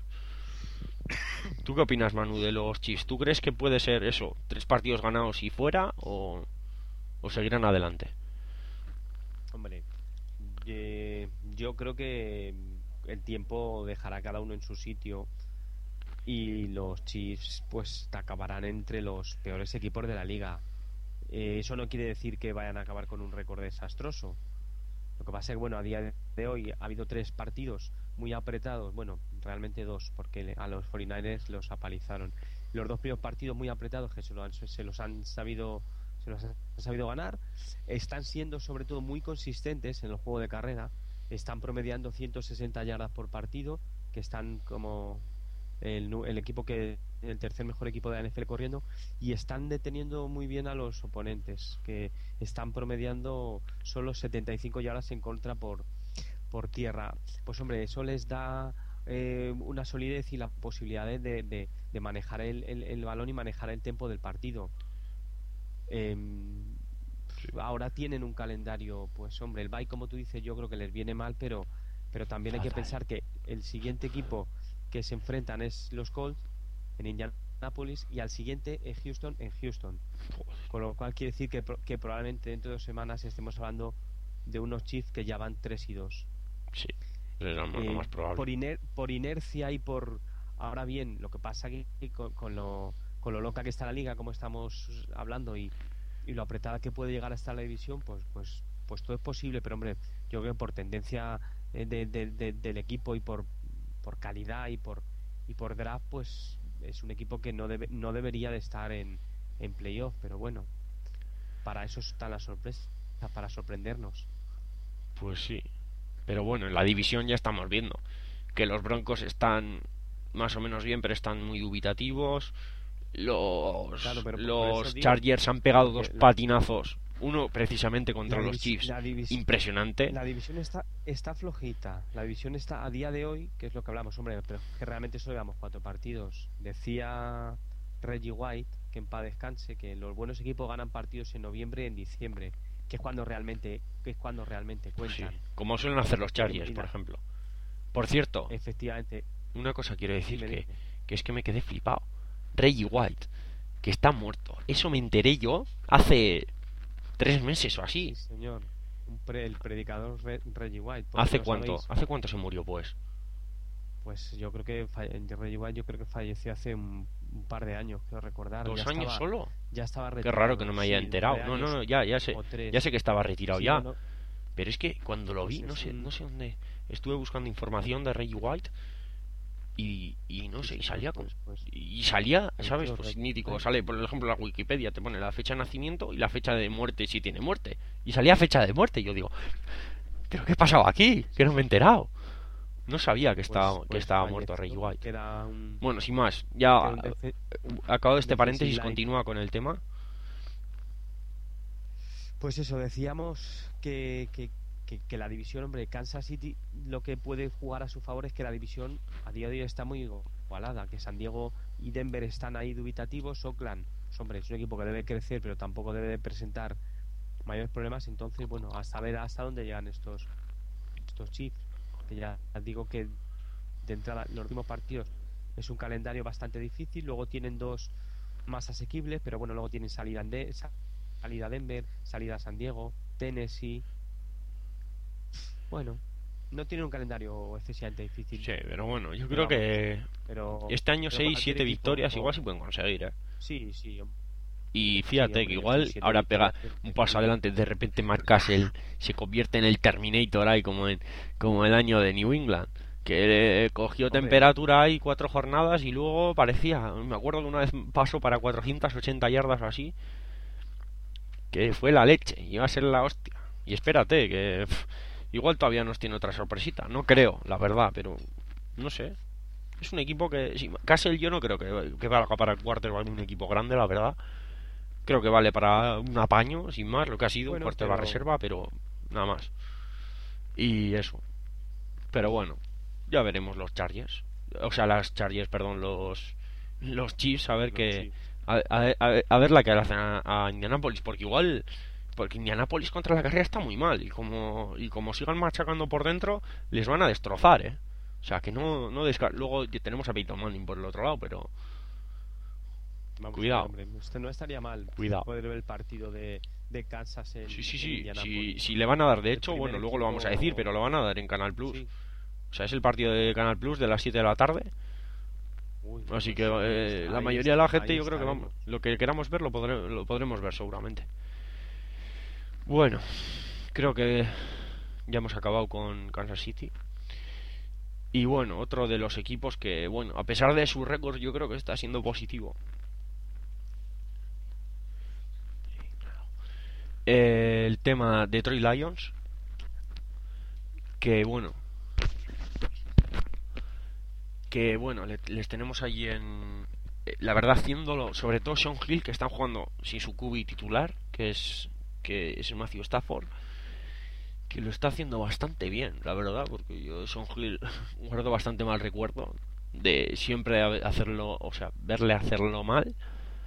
¿Tú qué opinas, Manu, de los Chiefs? ¿Tú crees que puede ser eso, tres partidos ganados y fuera? ¿O o seguirán adelante? Hombre, eh, yo creo que el tiempo dejará a cada uno en su sitio y los Chiefs pues acabarán entre los peores equipos de la liga. Eh, eso no quiere decir que vayan a acabar con un récord desastroso. Lo que pasa es que, bueno, a día de hoy ha habido tres partidos muy apretados. Bueno, realmente dos, porque a los cuarenta y nueve ers los apalizaron. Los dos primeros partidos muy apretados que se, lo han, se los han sabido se los han sabido ganar. Están siendo sobre todo muy consistentes en el juego de carrera. Están promediando ciento sesenta yardas por partido, que están como el, el equipo que el tercer mejor equipo de la N F L corriendo, y están deteniendo muy bien a los oponentes, que están promediando solo setenta y cinco yardas en contra por, por tierra. Pues hombre, eso les da eh, una solidez y la posibilidad de, de, de manejar el, el, el balón y manejar el tempo del partido. Eh, ahora tienen un calendario, pues hombre, el bye, como tú dices, yo creo que les viene mal, pero, pero también hay que pensar que el siguiente equipo que se enfrentan es los Colts en Indianapolis, y al siguiente en Houston en Houston, con lo cual quiere decir que, que probablemente dentro de dos semanas estemos hablando de unos Chiefs que ya van tres y dos. Sí, es lo eh, más probable. Por, iner por inercia y por... Ahora bien, lo que pasa que con, con, lo, con lo loca que está la liga, como estamos hablando, y, y lo apretada que puede llegar a estar la división, pues pues pues todo es posible, pero hombre, yo creo que por tendencia de, de, de, del equipo y por, por calidad y por, y por draft, pues es un equipo que no debe, no debería de estar en, en playoff, pero bueno, para eso está la sorpresa, para sorprendernos. Pues sí, pero bueno, en la división ya estamos viendo que los Broncos están más o menos bien, pero están muy dubitativos. Los, claro, pero los Chargers digo, han pegado dos la, patinazos, uno precisamente contra los Chiefs, impresionante. La división está, está flojita, la división está a día de hoy, que es lo que hablamos, hombre, pero que realmente solo llevamos cuatro partidos. Decía Reggie White, que en paz descanse, que los buenos equipos ganan partidos en noviembre y en diciembre, que es cuando realmente, que es cuando realmente cuentan. Sí, como suelen hacer los Chargers, por ejemplo. Por cierto, efectivamente, una cosa quiero decir, sí, que, que es que me quedé flipado. Reggie White, que está muerto. Eso me enteré yo hace tres meses o así. Sí, señor. Un pre, el predicador Re, Reggie White. ¿Hace cuánto? Sabéis? ¿Hace cuánto se murió, pues? Pues yo creo que Reggie White yo creo que falleció hace un, un par de años, quiero recordar. ¿Dos ya años estaba, solo? Ya estaba retirado. Qué raro que no me haya sí, enterado. No, no, no, ya, ya sé. Ya sé que estaba retirado sí, ya. No, pero es que cuando lo vi, pues no sé, un... no sé dónde. Estuve buscando información de Reggie White. Y, y no sé, y salía con, pues, pues, y salía, ¿sabes? Pues mítico, sale por ejemplo la Wikipedia, te pone la fecha de nacimiento y la fecha de muerte si tiene muerte, y salía fecha de muerte, y yo digo, ¿pero qué pasaba aquí? Que no me he enterado. No sabía que estaba, pues, que estaba pues, muerto Reggie White. Un... Bueno, sin más, ya acabado este paréntesis, continúa con el tema. Pues eso, decíamos que, que Que, que la división, hombre, Kansas City lo que puede jugar a su favor es que la división a día de hoy está muy igualada, que San Diego y Denver están ahí dubitativos. Oakland, pues, hombre, es un equipo que debe crecer pero tampoco debe de presentar mayores problemas, entonces bueno, a saber hasta dónde llegan estos estos Chiefs, que ya digo que de entrada los últimos partidos es un calendario bastante difícil, luego tienen dos más asequibles, pero bueno, luego tienen salida en de, salida a Denver, salida a San Diego, Tennessee. Bueno, no tiene un calendario excesivamente difícil. Sí, pero bueno, yo creo pero, que pero, este año seis siete victorias igual se pueden conseguir, ¿eh? Sí, sí. Y fíjate sí, que igual ahora pega un paso adelante, de repente Matt Cassell se convierte en el Terminator ahí como en como el año de New England, que cogió hombre. temperatura ahí cuatro jornadas y luego parecía, me acuerdo que una vez pasó para cuatrocientas ochenta yardas o así, que fue la leche, iba a ser la hostia. Y espérate que pff, igual todavía nos tiene otra sorpresita, no creo, la verdad, pero no sé. Es un equipo que, sí, Cassell yo no creo que, que valga para el quarterback un equipo grande, la verdad. Creo que vale para un apaño, sin más, lo que ha sido bueno, un quarterback pero... reserva, pero nada más. Y eso. Pero bueno, ya veremos los Chargers. O sea, las Chargers, perdón, los los Chiefs, a ver los qué... A, a, a, a ver la que hacen a, a Indianapolis, porque igual... Porque Indianapolis contra la carrera está muy mal y como y como sigan machacando por dentro les van a destrozar, ¿eh? O sea que no no desca luego tenemos a Peyton Manning por el otro lado, pero vamos, cuidado. Hombre, usted no estaría mal cuidado. Poder ver el partido de, de Kansas en, Sí, sí, en sí, Indianápolis. sí, sí le van a dar, de El hecho, primer bueno, luego lo vamos a decir, pero equipo, lo van a dar en Canal Plus. sí. O sea, es el partido de Canal Plus de las siete de la tarde. Uy, Así que pues ahí, eh, está, la ahí, mayoría est- de la gente ahí yo creo que vamos, estaremos. lo que queramos ver lo, podré- lo podremos ver seguramente. Bueno, creo que ya hemos acabado con Kansas City. Y bueno, otro de los equipos que, bueno, a pesar de sus récords, yo creo que está siendo positivo. Eh, el tema Detroit Lions, que bueno, que bueno, le- les tenemos allí en... eh, La verdad, haciéndolo, sobre todo Sean Hill, que están jugando sin su Q B titular, que es que es Matthew Stafford, que lo está haciendo bastante bien, la verdad, porque yo de Sean Hill guardo bastante mal recuerdo de siempre hacerlo, o sea, verle hacerlo mal.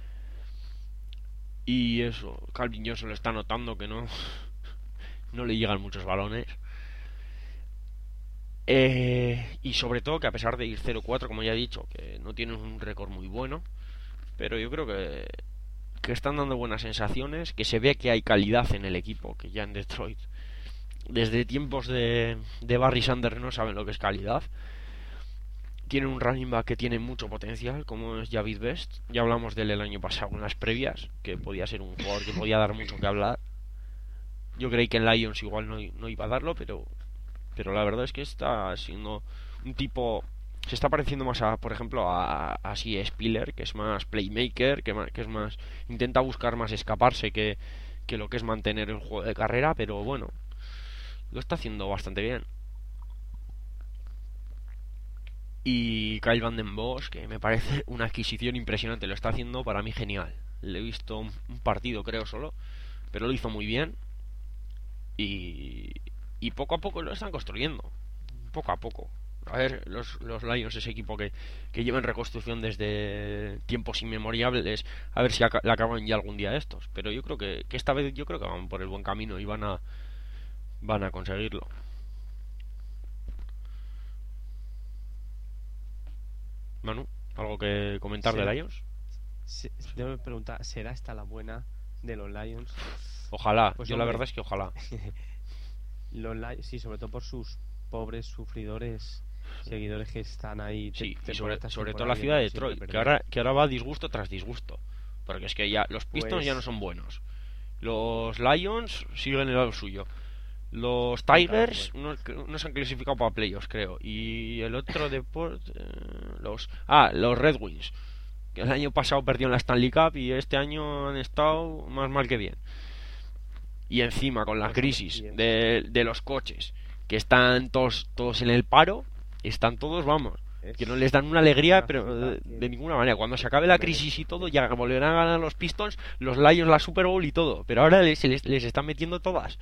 Y eso, Calvin Johnson lo está notando que no, no le llegan muchos balones. Eh, y sobre todo que a pesar de ir cero cuatro, como ya he dicho, que no tienen un récord muy bueno, pero yo creo que, que están dando buenas sensaciones, que se ve que hay calidad en el equipo, que ya en Detroit, desde tiempos de, de Barry Sanders no saben lo que es calidad. Tienen un running back que tiene mucho potencial, como es Javid Best. Ya hablamos de él el año pasado en las previas, que podía ser un jugador que podía dar mucho que hablar. Yo creí que en Lions igual no, no iba a darlo, pero pero la verdad es que está siendo un tipo, se está pareciendo más a, por ejemplo, a así Spiller, que es más playmaker, que, que es más, intenta buscar más escaparse que, que lo que es mantener el juego de carrera, pero bueno, lo está haciendo bastante bien. Y Kyle Van Den Bosch, que me parece una adquisición impresionante, lo está haciendo para mí genial. Le he visto un, un partido creo solo, pero lo hizo muy bien. Y, y poco a poco lo están construyendo. Poco a poco. A ver, los, los Lions, ese equipo que, que lleva en reconstrucción desde tiempos inmemoriales, a ver si aca- la acaban ya algún día estos. Pero yo creo que, que esta vez yo creo que van por el buen camino y van a van a conseguirlo. Manu, ¿algo que comentar de ¿Será, Lions? se, debo preguntar, ¿será esta la buena de los Lions? Ojalá, Pues yo la verdad hombre, es que ojalá. los Li- sí, sobre todo por sus pobres sufridores seguidores que están ahí te- Sí, y temporada sobre, tras sobre todo temporada la ciudad de viendo siempre Detroit, que perder. ahora, que ahora va disgusto tras disgusto. Porque es que ya los Pistons ya no Pues son buenos. Los Lions siguen en el lado suyo. Los nunca lo Tigers fue. no, no se han clasificado para playoffs, creo. Y el otro deporte... Eh, los... Ah, los Red Wings. Que el año pasado perdieron la Stanley Cup y este año han estado más mal que bien. Y encima con la Pues hombre, crisis y es, de, de los coches, que están todos, todos en el paro, están todos, vamos, que no les es dan una alegría, una pero ciudad de, de que, ninguna manera. Cuando se acabe la hombre, crisis y todo, eh, ya volverán a ganar los Pistons, los Lions la Super Bowl y todo. Pero ahora les, les, les están metiendo todas.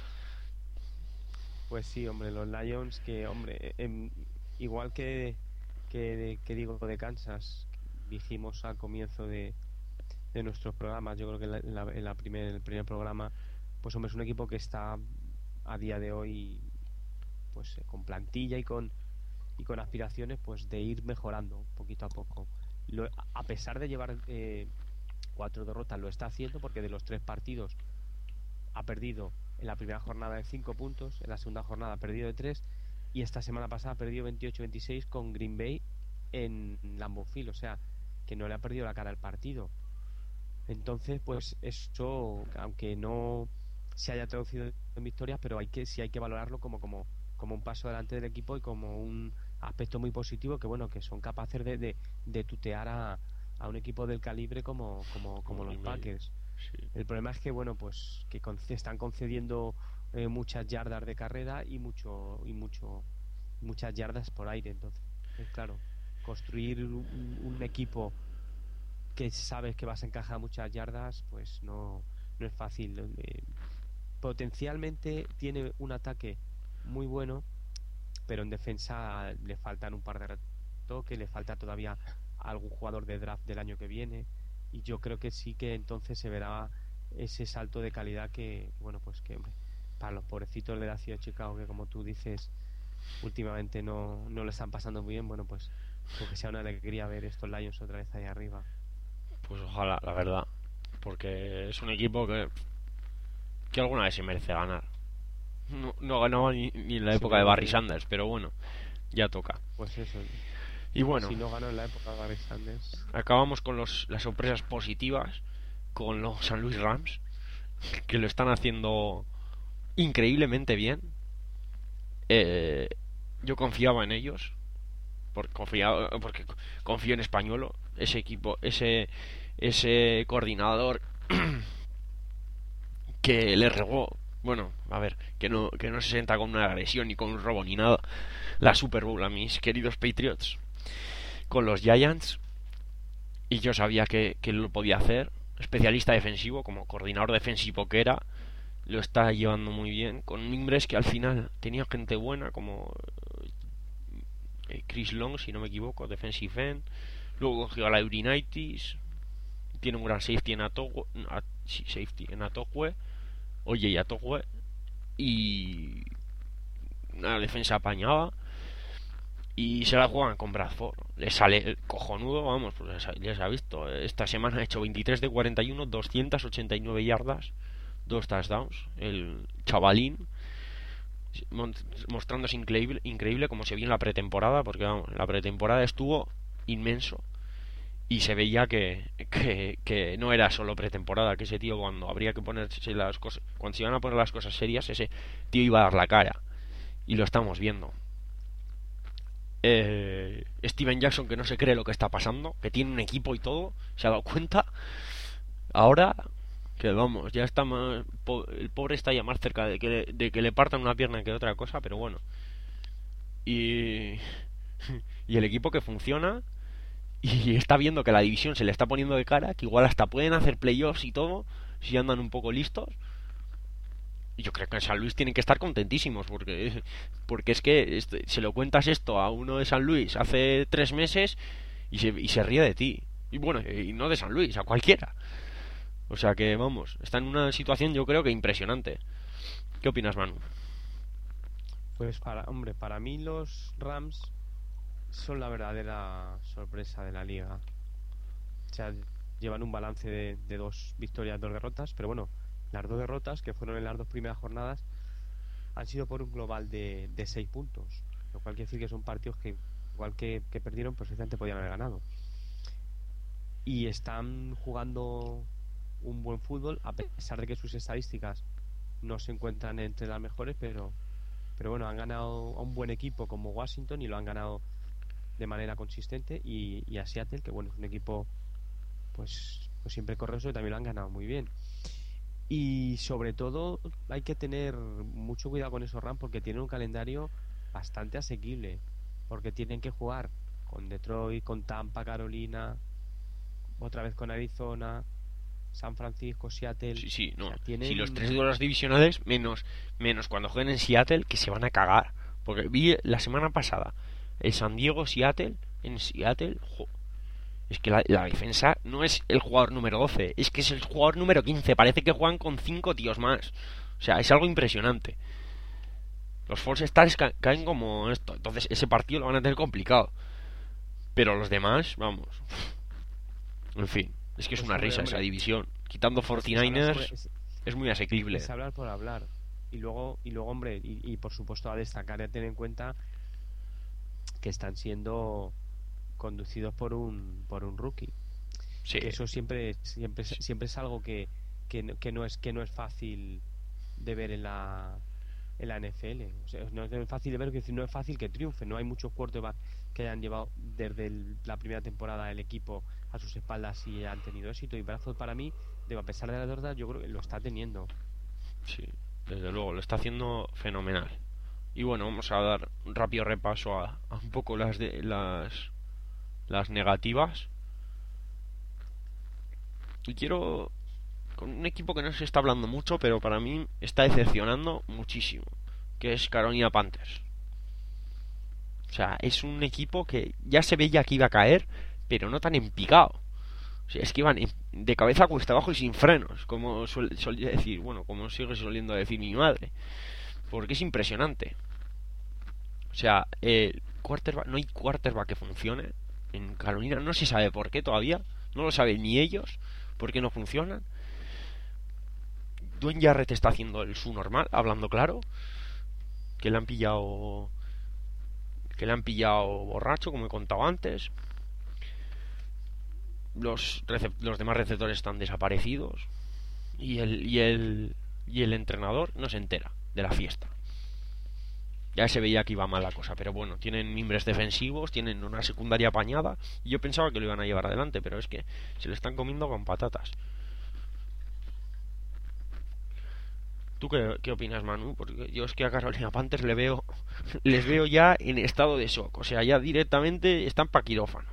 pues sí, hombre, los Lions que, hombre, em, igual que, que, que digo de Kansas, dijimos al comienzo de, de nuestros programas, yo creo que en, la, en, la, en la primer, el primer programa, pues hombre, es un equipo que está a día de hoy pues eh, con plantilla y con y con aspiraciones pues de ir mejorando poquito a poco. Lo, a pesar de llevar eh, cuatro derrotas, lo está haciendo porque de los tres partidos ha perdido en la primera jornada de cinco puntos, en la segunda jornada ha perdido de tres y esta semana pasada ha perdido veintiocho veintiséis con Green Bay en Lambeau Field, o sea, que no le ha perdido la cara al partido. Entonces, pues eso, aunque no se haya traducido en victorias, pero hay que sí hay que valorarlo como como como un paso adelante del equipo y como un aspecto muy positivo que bueno que son capaces de, de, de tutear a, a un equipo del calibre como como Como como los Green Bay. Packers. Sí. El problema es que bueno pues que conce- están concediendo eh, muchas yardas de carrera y mucho y mucho muchas yardas por aire. Entonces, claro, construir un, un equipo que sabes que vas a encajar muchas yardas, pues no, no es fácil. Eh, potencialmente tiene un ataque muy bueno, pero en defensa le faltan un par de retoques, le falta todavía algún jugador de draft del año que viene, y yo creo que sí que entonces se verá ese salto de calidad que, bueno, pues que hombre, para los pobrecitos de la ciudad de Chicago, que como tú dices, últimamente no, no lo están pasando muy bien, bueno, pues, pues que sea una alegría ver estos Lions otra vez ahí arriba. Pues ojalá, la verdad. Porque es un equipo que que alguna vez se merece ganar. No, no ganaba ni, ni en la Sí, época de pero Barry sí. Sanders, pero bueno, ya toca. Pues eso. Y bueno, Si no ganó en la época de Barry Sanders. acabamos con los, las sorpresas positivas, con los San Luis Rams, que lo están haciendo increíblemente bien. Eh, yo confiaba en ellos, por, confiaba, porque confío en Españolo, ese equipo, ese, ese coordinador que le regó, bueno, a ver, que no, que no se sienta con una agresión ni con un robo ni nada, la Super Bowl a mis queridos Patriots con los Giants, y yo sabía que, que lo podía hacer. Especialista defensivo, como coordinador defensivo que era, lo está llevando muy bien, con mimbres que al final tenía gente buena como eh, Chris Long, si no me equivoco, defensive end. Luego cogió a la Eurinitis, tiene un gran safety en Atogwe, a, sí, safety en Atogwe, oye y Atogwe, y una defensa apañada, y se la juegan con Bradford. Le sale cojonudo, vamos, pues ya se ha visto. Esta semana ha hecho veintitrés de cuarenta y uno, doscientas ochenta y nueve yardas, dos touchdowns. El chavalín mostrándose increíble, increíble como se vio en la pretemporada, porque vamos, la pretemporada estuvo inmenso y se veía que, que, que no era solo pretemporada, que ese tío cuando habría que ponerse las cosas, cuando se iban a poner las cosas serias, ese tío iba a dar la cara, y lo estamos viendo. eh, Steven Jackson, que no se cree lo que está pasando, que tiene un equipo y todo, se ha dado cuenta ahora que vamos, ya está más, po- el pobre está ya más cerca de que, le, de que le partan una pierna que otra cosa, pero bueno. Y, y el equipo que funciona y está viendo que la división se le está poniendo de cara, que igual hasta pueden hacer playoffs y todo, si andan un poco listos. Y yo creo que en San Luis tienen que estar contentísimos, porque, porque es que este, se lo cuentas esto a uno de San Luis hace tres meses y se, y se ríe de ti. Y bueno, y no de San Luis, a cualquiera. O sea que, vamos, está en una situación yo creo que impresionante. ¿Qué opinas, Manu? Pues para, hombre, para mí los Rams son la verdadera sorpresa de la liga. O sea, llevan un balance de, de dos victorias, dos derrotas, pero bueno, las dos derrotas, que fueron en las dos primeras jornadas, han sido por un global de, de seis puntos, lo cual quiere decir que son partidos que, igual que, que perdieron, perfectamente podían haber ganado. Y están jugando un buen fútbol, a pesar de que sus estadísticas no se encuentran entre las mejores, pero, pero bueno, han ganado a un buen equipo como Washington y lo han ganado de manera consistente, y, y a Seattle, que bueno, es un equipo pues, pues siempre correcto, y también lo han ganado muy bien. Y sobre todo hay que tener mucho cuidado con esos Rams, porque tienen un calendario bastante asequible, porque tienen que jugar con Detroit, con Tampa, Carolina, otra vez con Arizona, San Francisco, Seattle. Sí, sí, O no. sea, Si los tienen... tres duelos divisionales, menos, menos cuando jueguen en Seattle, que se van a cagar. Porque vi la semana pasada el San Diego, Seattle, en Seattle, jo, es que la, la defensa no es el jugador número doce, es que es el jugador número quince. Parece que juegan con cinco tíos más. O sea, es algo impresionante. Los False Stars ca caen como esto. Entonces ese partido lo van a tener complicado. Pero los demás, vamos. En fin, es que es Pues una hombre, risa esa hombre, división. Quitando es, es hablar sobre... cuarenta y nueve ers, Es, es muy asequible. es hablar por hablar. Y luego, y luego hombre, y, y por supuesto a destacar y a tener en cuenta que están siendo conducidos por un por un rookie, Sí, que eso siempre siempre siempre es algo que, que, no- que no es que no es fácil de ver en la en la N F L. O sea, no es fácil de ver, que no es fácil que triunfen. No hay muchos quarterbacks que hayan llevado desde el- la primera temporada el equipo a sus espaldas y han tenido éxito. Y Bradford, para mí, digo, a pesar de las derrotas, yo creo que lo está teniendo. sí, desde luego, lo está haciendo fenomenal. Y bueno, vamos a dar un rápido repaso a, a un poco las de las las negativas. Y quiero con un equipo que no se está hablando mucho, pero para mí está decepcionando muchísimo, que es Carolina Panthers. O sea, es un equipo que ya se veía que iba a caer, pero no tan en picado. O sea, es que iban de cabeza cuesta abajo y sin frenos, como suele, solía decir, bueno, como sigue soliendo decir mi madre, porque es impresionante. O sea, eh, quarterback, no hay quarterback que funcione en Carolina, no se sabe por qué todavía, no lo saben ni ellos, por qué no funcionan. Dwayne Jarrett está haciendo el su normal, hablando claro, que le han pillado que le han pillado borracho, como he contado antes. Los, los demás receptores están desaparecidos y el, y el y el entrenador no se entera de la fiesta. Ya se veía que iba mal la cosa, pero bueno, tienen mimbres defensivos, tienen una secundaria apañada y yo pensaba que lo iban a llevar adelante, pero es que se lo están comiendo con patatas. ¿Tú qué, qué opinas, Manu? Porque yo es que a Carolina Panthers le veo, les veo ya en estado de shock, o sea, ya directamente están pa' quirófano.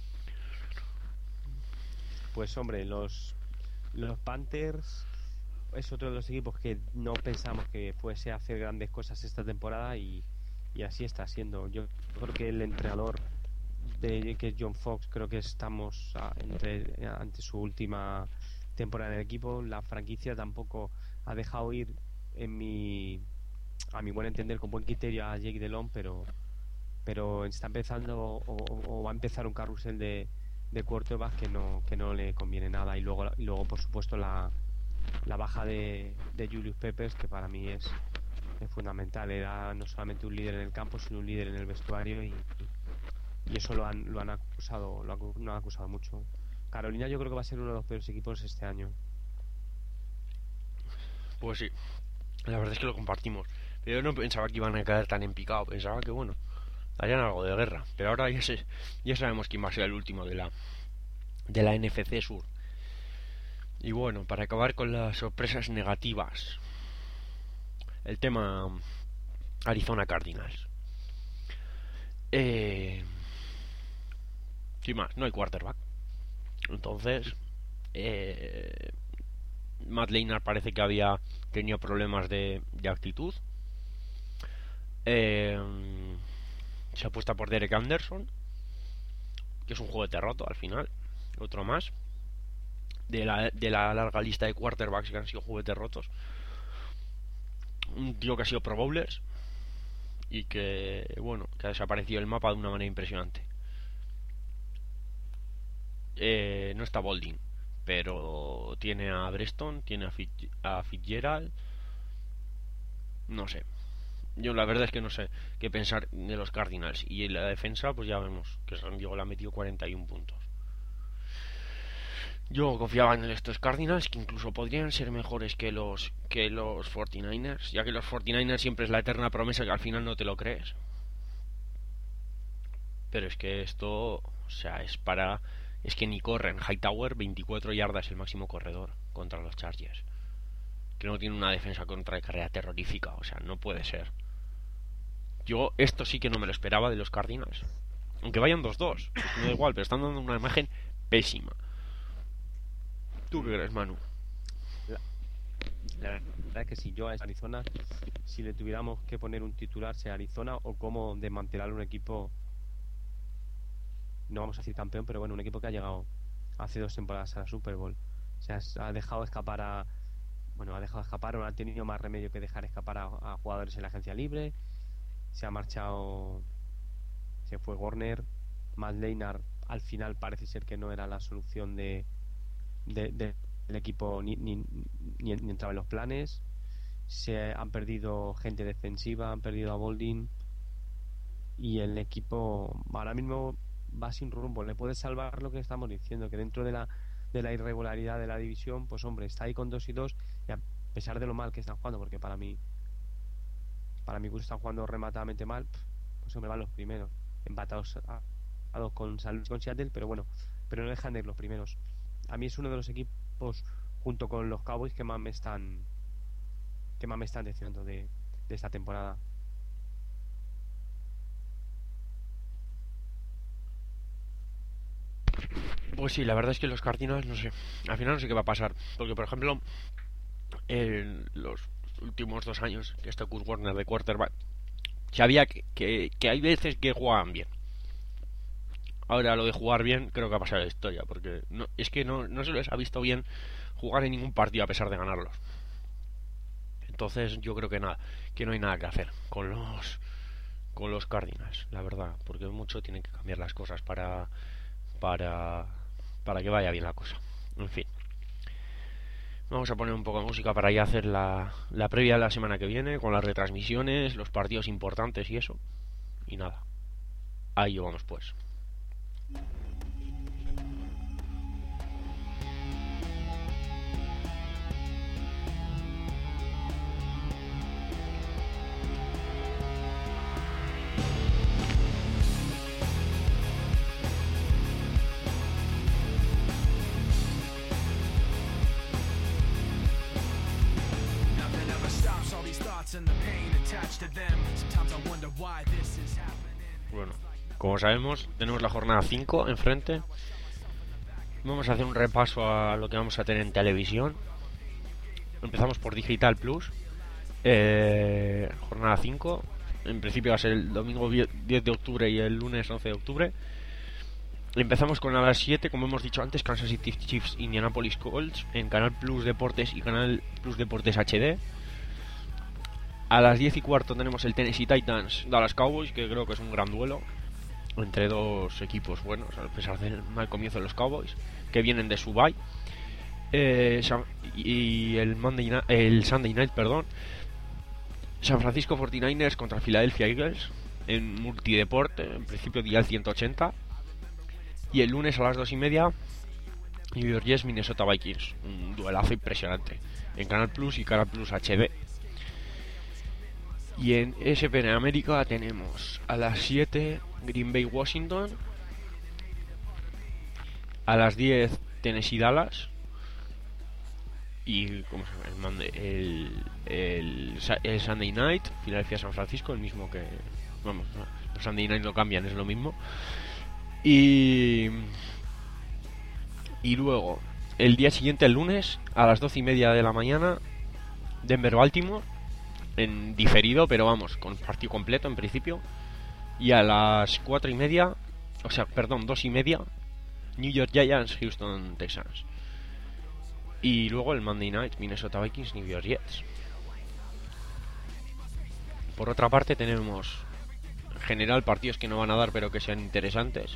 Pues hombre, los, los Panthers es otro de los equipos que no pensamos que fuese a hacer grandes cosas esta temporada y, y así está siendo. Yo creo que el entrenador de que es John Fox, creo que estamos a, entre, ante su última temporada en el equipo. La franquicia tampoco ha dejado ir, en mi a mi buen entender, con buen criterio, a Jake Delhomme, pero pero está empezando o, o, o va a empezar un carrusel de de quarterbacks que no que no le conviene nada, y luego y luego por supuesto la la baja de, de Julius Peppers, que para mí es, es fundamental. Era no solamente un líder en el campo, sino un líder en el vestuario, y, y eso lo han lo han acusado lo han, lo han acusado mucho. Carolina yo creo que va a ser uno de los peores equipos este año. Pues sí, la verdad es que lo compartimos. Pero yo no pensaba que iban a caer tan en picado. Pensaba que, bueno, harían algo de guerra. Pero ahora ya, sé, ya sabemos quién va a ser el último de la, de la N F C Sur. Y bueno, para acabar con las sorpresas negativas, el tema Arizona Cardinals. Eh, sin más, no hay quarterback. Entonces, eh, Matt Leinart parece que había tenido problemas de, de actitud. Eh, se apuesta por Derek Anderson, que es un juguete roto al final, otro más de la, de la larga lista de quarterbacks que han sido juguetes rotos. Un tío que ha sido Pro Bowlers y que, bueno, que ha desaparecido del mapa de una manera impresionante. Eh, no está Boldin, pero tiene a Breston, tiene a, Fitz, a Fitzgerald. No sé. Yo la verdad es que no sé qué pensar de los Cardinals. Y en la defensa, pues ya vemos que San Diego le ha metido cuarenta y uno puntos. Yo confiaba en estos Cardinals, que incluso podrían ser mejores que los que los cuarenta y nueve ers, ya que los cuarenta y nueve ers siempre es la eterna promesa que al final no te lo crees. Pero es que esto, o sea, es para... Es que ni corren. Hightower, veinticuatro yardas el máximo corredor contra los Chargers. Que no tiene una defensa contra de carrera terrorífica, o sea, no puede ser. Yo esto sí que no me lo esperaba de los Cardinals. Aunque vayan dos dos, pues me da igual, pero están dando una imagen pésima. ¿Tú qué crees, Manu? La, la verdad es que si yo a Arizona, si le tuviéramos que poner un titular, sea Arizona o cómo desmantelar un equipo, no vamos a decir campeón, pero bueno, un equipo que ha llegado hace dos temporadas a la Super Bowl. O sea, ha dejado escapar a... Bueno, ha dejado escapar, o no ha tenido más remedio que dejar escapar a, a jugadores en la agencia libre. Se ha marchado... Se fue Warner. Matt Leinart al final parece ser que no era la solución de, de, de del equipo, ni, ni, ni, ni entraba en los planes. Se han perdido gente defensiva, han perdido a Boldin, y el equipo ahora mismo va sin rumbo. Le puede salvar lo que estamos diciendo, que dentro de la de la irregularidad de la división, pues hombre, está ahí con dos y dos, y a pesar de lo mal que están jugando, porque para mí para mi gusto están jugando rematadamente mal, pues hombre, van los primeros, empatados a, a dos con San Luis, con Seattle, pero bueno, pero no dejan de ir los primeros. A mí es uno de los equipos, junto con los Cowboys, que más me están que más me están decepcionando de, de esta temporada. Pues sí, la verdad es que los Cardinals, no sé. Al final no sé qué va a pasar. Porque, por ejemplo, en los últimos dos años que está Kurt Warner de quarterback, sabía que, que, que hay veces que jugaban bien. Ahora lo de jugar bien creo que ha pasado la historia, porque no, es que no, no se les ha visto bien jugar en ningún partido a pesar de ganarlos. Entonces yo creo que nada, que no hay nada que hacer con los con los Cardinals, la verdad, porque mucho tienen que cambiar las cosas para para para que vaya bien la cosa. En fin. Vamos a poner un poco de música para ya hacer la, la previa de la semana que viene, con las retransmisiones, los partidos importantes y eso. Y nada, ahí vamos pues. Bueno, como sabemos, tenemos la jornada cinco enfrente. Vamos a hacer un repaso a lo que vamos a tener en televisión. Empezamos por Digital Plus. Eh, jornada cinco. En principio va a ser el domingo diez de octubre y el lunes once de octubre. Empezamos con a las siete, como hemos dicho antes, Kansas City Chiefs, Indianapolis Colts, en Canal Plus Deportes y Canal Plus Deportes H D. A las diez y cuarto tenemos el Tennessee Titans Dallas Cowboys, que creo que es un gran duelo entre dos equipos buenos, a pesar del mal comienzo de los Cowboys, que vienen de su bye. Eh, y el, Monday Night, el Sunday Night, perdón, San Francisco cuarenta y nueve ers contra Philadelphia Eagles en multideporte, en principio dial ciento ochenta. Y el lunes a las dos y media, New York Jets Minnesota Vikings, un duelazo impresionante en Canal Plus y Canal Plus H D. Y en E S P N América tenemos a las siete Green Bay Washington, a las diez Tennessee Dallas y ¿cómo se llama? El, Monday, el, el, el Sunday Night Philadelphia San Francisco, el mismo que, vamos, los Sunday Night no cambian, es lo mismo. Y y luego el día siguiente, el lunes, a las doce y media de la mañana, Denver Baltimore en diferido, pero vamos, con partido completo en principio. Y a las cuatro y media, o sea, perdón, dos y media, New York Giants Houston Texans. Y luego el Monday Night Minnesota Vikings New York Jets. Por otra parte tenemos en general partidos que no van a dar pero que sean interesantes.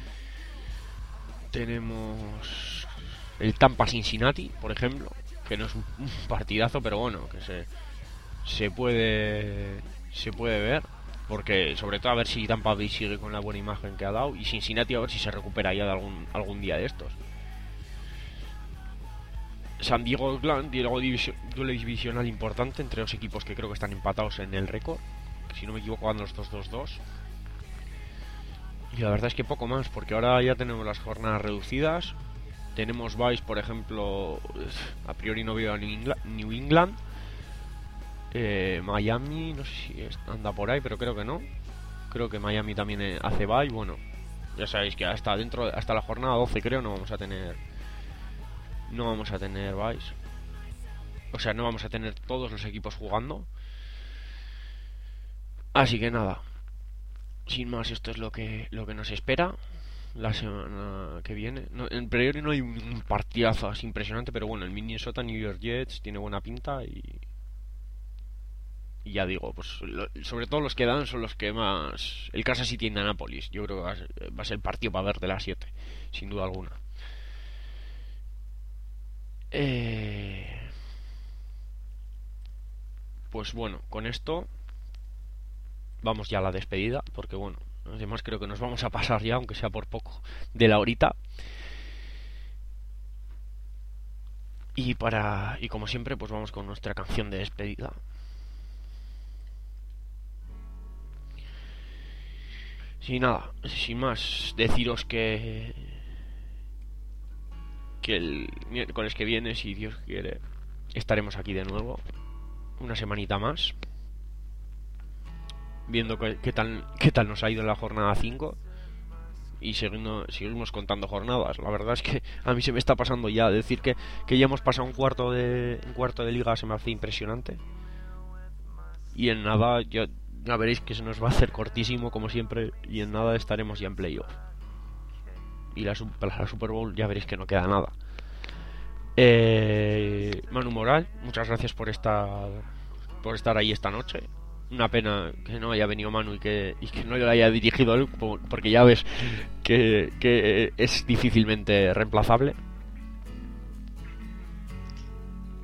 Tenemos el Tampa Cincinnati, por ejemplo, que no es un partidazo, pero bueno, que se se puede se puede ver, porque sobre todo a ver si Tampa Bay sigue con la buena imagen que ha dado, y Cincinnati a ver si se recupera ya de algún algún día de estos. San Diego Oakland, duelo divisional importante entre dos equipos que creo que están empatados en el récord, si no me equivoco van los dos dos dos. Y la verdad es que poco más, porque ahora ya tenemos las jornadas reducidas. Tenemos Vice, por ejemplo, a priori no veo a New England, New England. Eh, Miami, no sé si anda por ahí, pero creo que no. Creo que Miami también hace bye. Bueno, ya sabéis que hasta dentro, hasta la jornada doce creo no vamos a tener, no vamos a tener byes. O sea, no vamos a tener todos los equipos jugando. Así que nada, sin más, esto es lo que lo que nos espera la semana que viene. No, en priori no hay un partidazo así impresionante, pero bueno, el Minnesota New York Jets tiene buena pinta y Y ya digo, pues lo, sobre todo los que dan son los que más. El Kansas City Indianapolis, yo creo que va a, ser, va a ser el partido para ver de las siete, sin duda alguna. Eh... Pues bueno, con esto vamos ya a la despedida, porque bueno, además creo que nos vamos a pasar ya, aunque sea por poco, de la horita. Y para y como siempre, pues vamos con nuestra canción de despedida. Sin nada, sin más, deciros que que el miércoles que viene, si Dios quiere, estaremos aquí de nuevo, una semanita más, viendo qué, qué tal qué tal nos ha ido en la jornada cinco y seguimos, seguimos contando jornadas. La verdad es que a mí se me está pasando ya, decir que, que ya hemos pasado un cuarto de un cuarto de liga se me hace impresionante, y en nada ya Ya veréis que se nos va a hacer cortísimo como siempre, y en nada estaremos ya en playoff. Y la, la Super Bowl ya veréis que no queda nada. Eh, Manu Moral, muchas gracias por estar por estar ahí esta noche. Una pena que no haya venido Manu y que, y que no lo haya dirigido él, porque ya ves que, que es difícilmente reemplazable.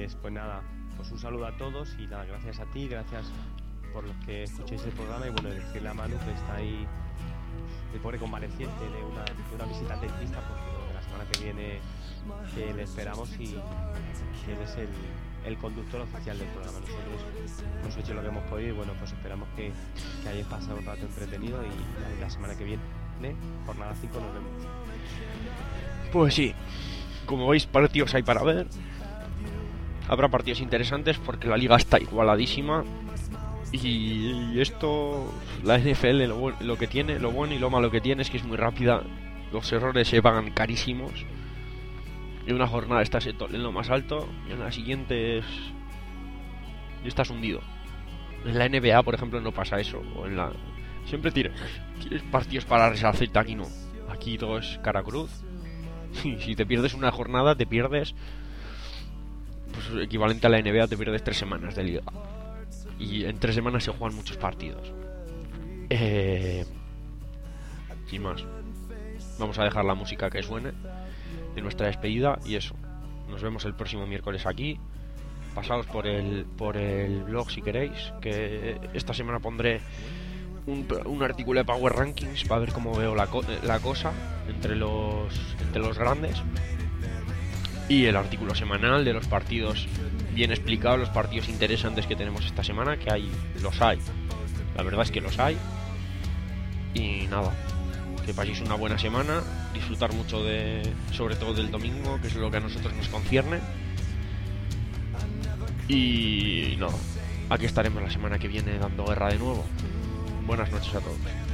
Pues, pues nada, pues un saludo a todos y nada, gracias a ti, gracias por los que escuchéis el programa y bueno, decirle a Manu que está ahí de pobre convaleciente de una, de una visita al dentista, porque bueno, la semana que viene que le esperamos y que él es el, el conductor oficial del programa. Nosotros hemos hecho lo que hemos podido y bueno, pues esperamos que, que hayáis pasado un rato entretenido y la semana que viene, jornada cinco, nos vemos. Pues sí, como veis, partidos hay para ver. Habrá partidos interesantes porque la liga está igualadísima. Y esto, la N F L, lo, lo que tiene, lo bueno y lo malo que tiene es que es muy rápida. Los errores se pagan carísimos. Y una jornada estás en lo más alto y en la siguiente es... estás hundido. En la N B A, por ejemplo, no pasa eso. O en la... Siempre tienes, tienes partidos para resarcirte, aquí no. Aquí todo es cara cruz. Y si te pierdes una jornada, te pierdes... pues equivalente a la N B A, te pierdes tres semanas de liga. Y en tres semanas se juegan muchos partidos. Eh... Sin más, vamos a dejar la música que suene de nuestra despedida y eso. Nos vemos el próximo miércoles aquí. Pasaos por el por el blog si queréis, que esta semana pondré un, un artículo de Power Rankings para ver cómo veo la, co la cosa entre los entre los grandes, y el artículo semanal de los partidos bien explicados, los partidos interesantes que tenemos esta semana, que hay, los hay, la verdad es que los hay. Y nada, que paséis una buena semana, disfrutar mucho de, sobre todo del domingo, que es lo que a nosotros nos concierne. Y nada, aquí estaremos la semana que viene dando guerra de nuevo. Buenas noches a todos.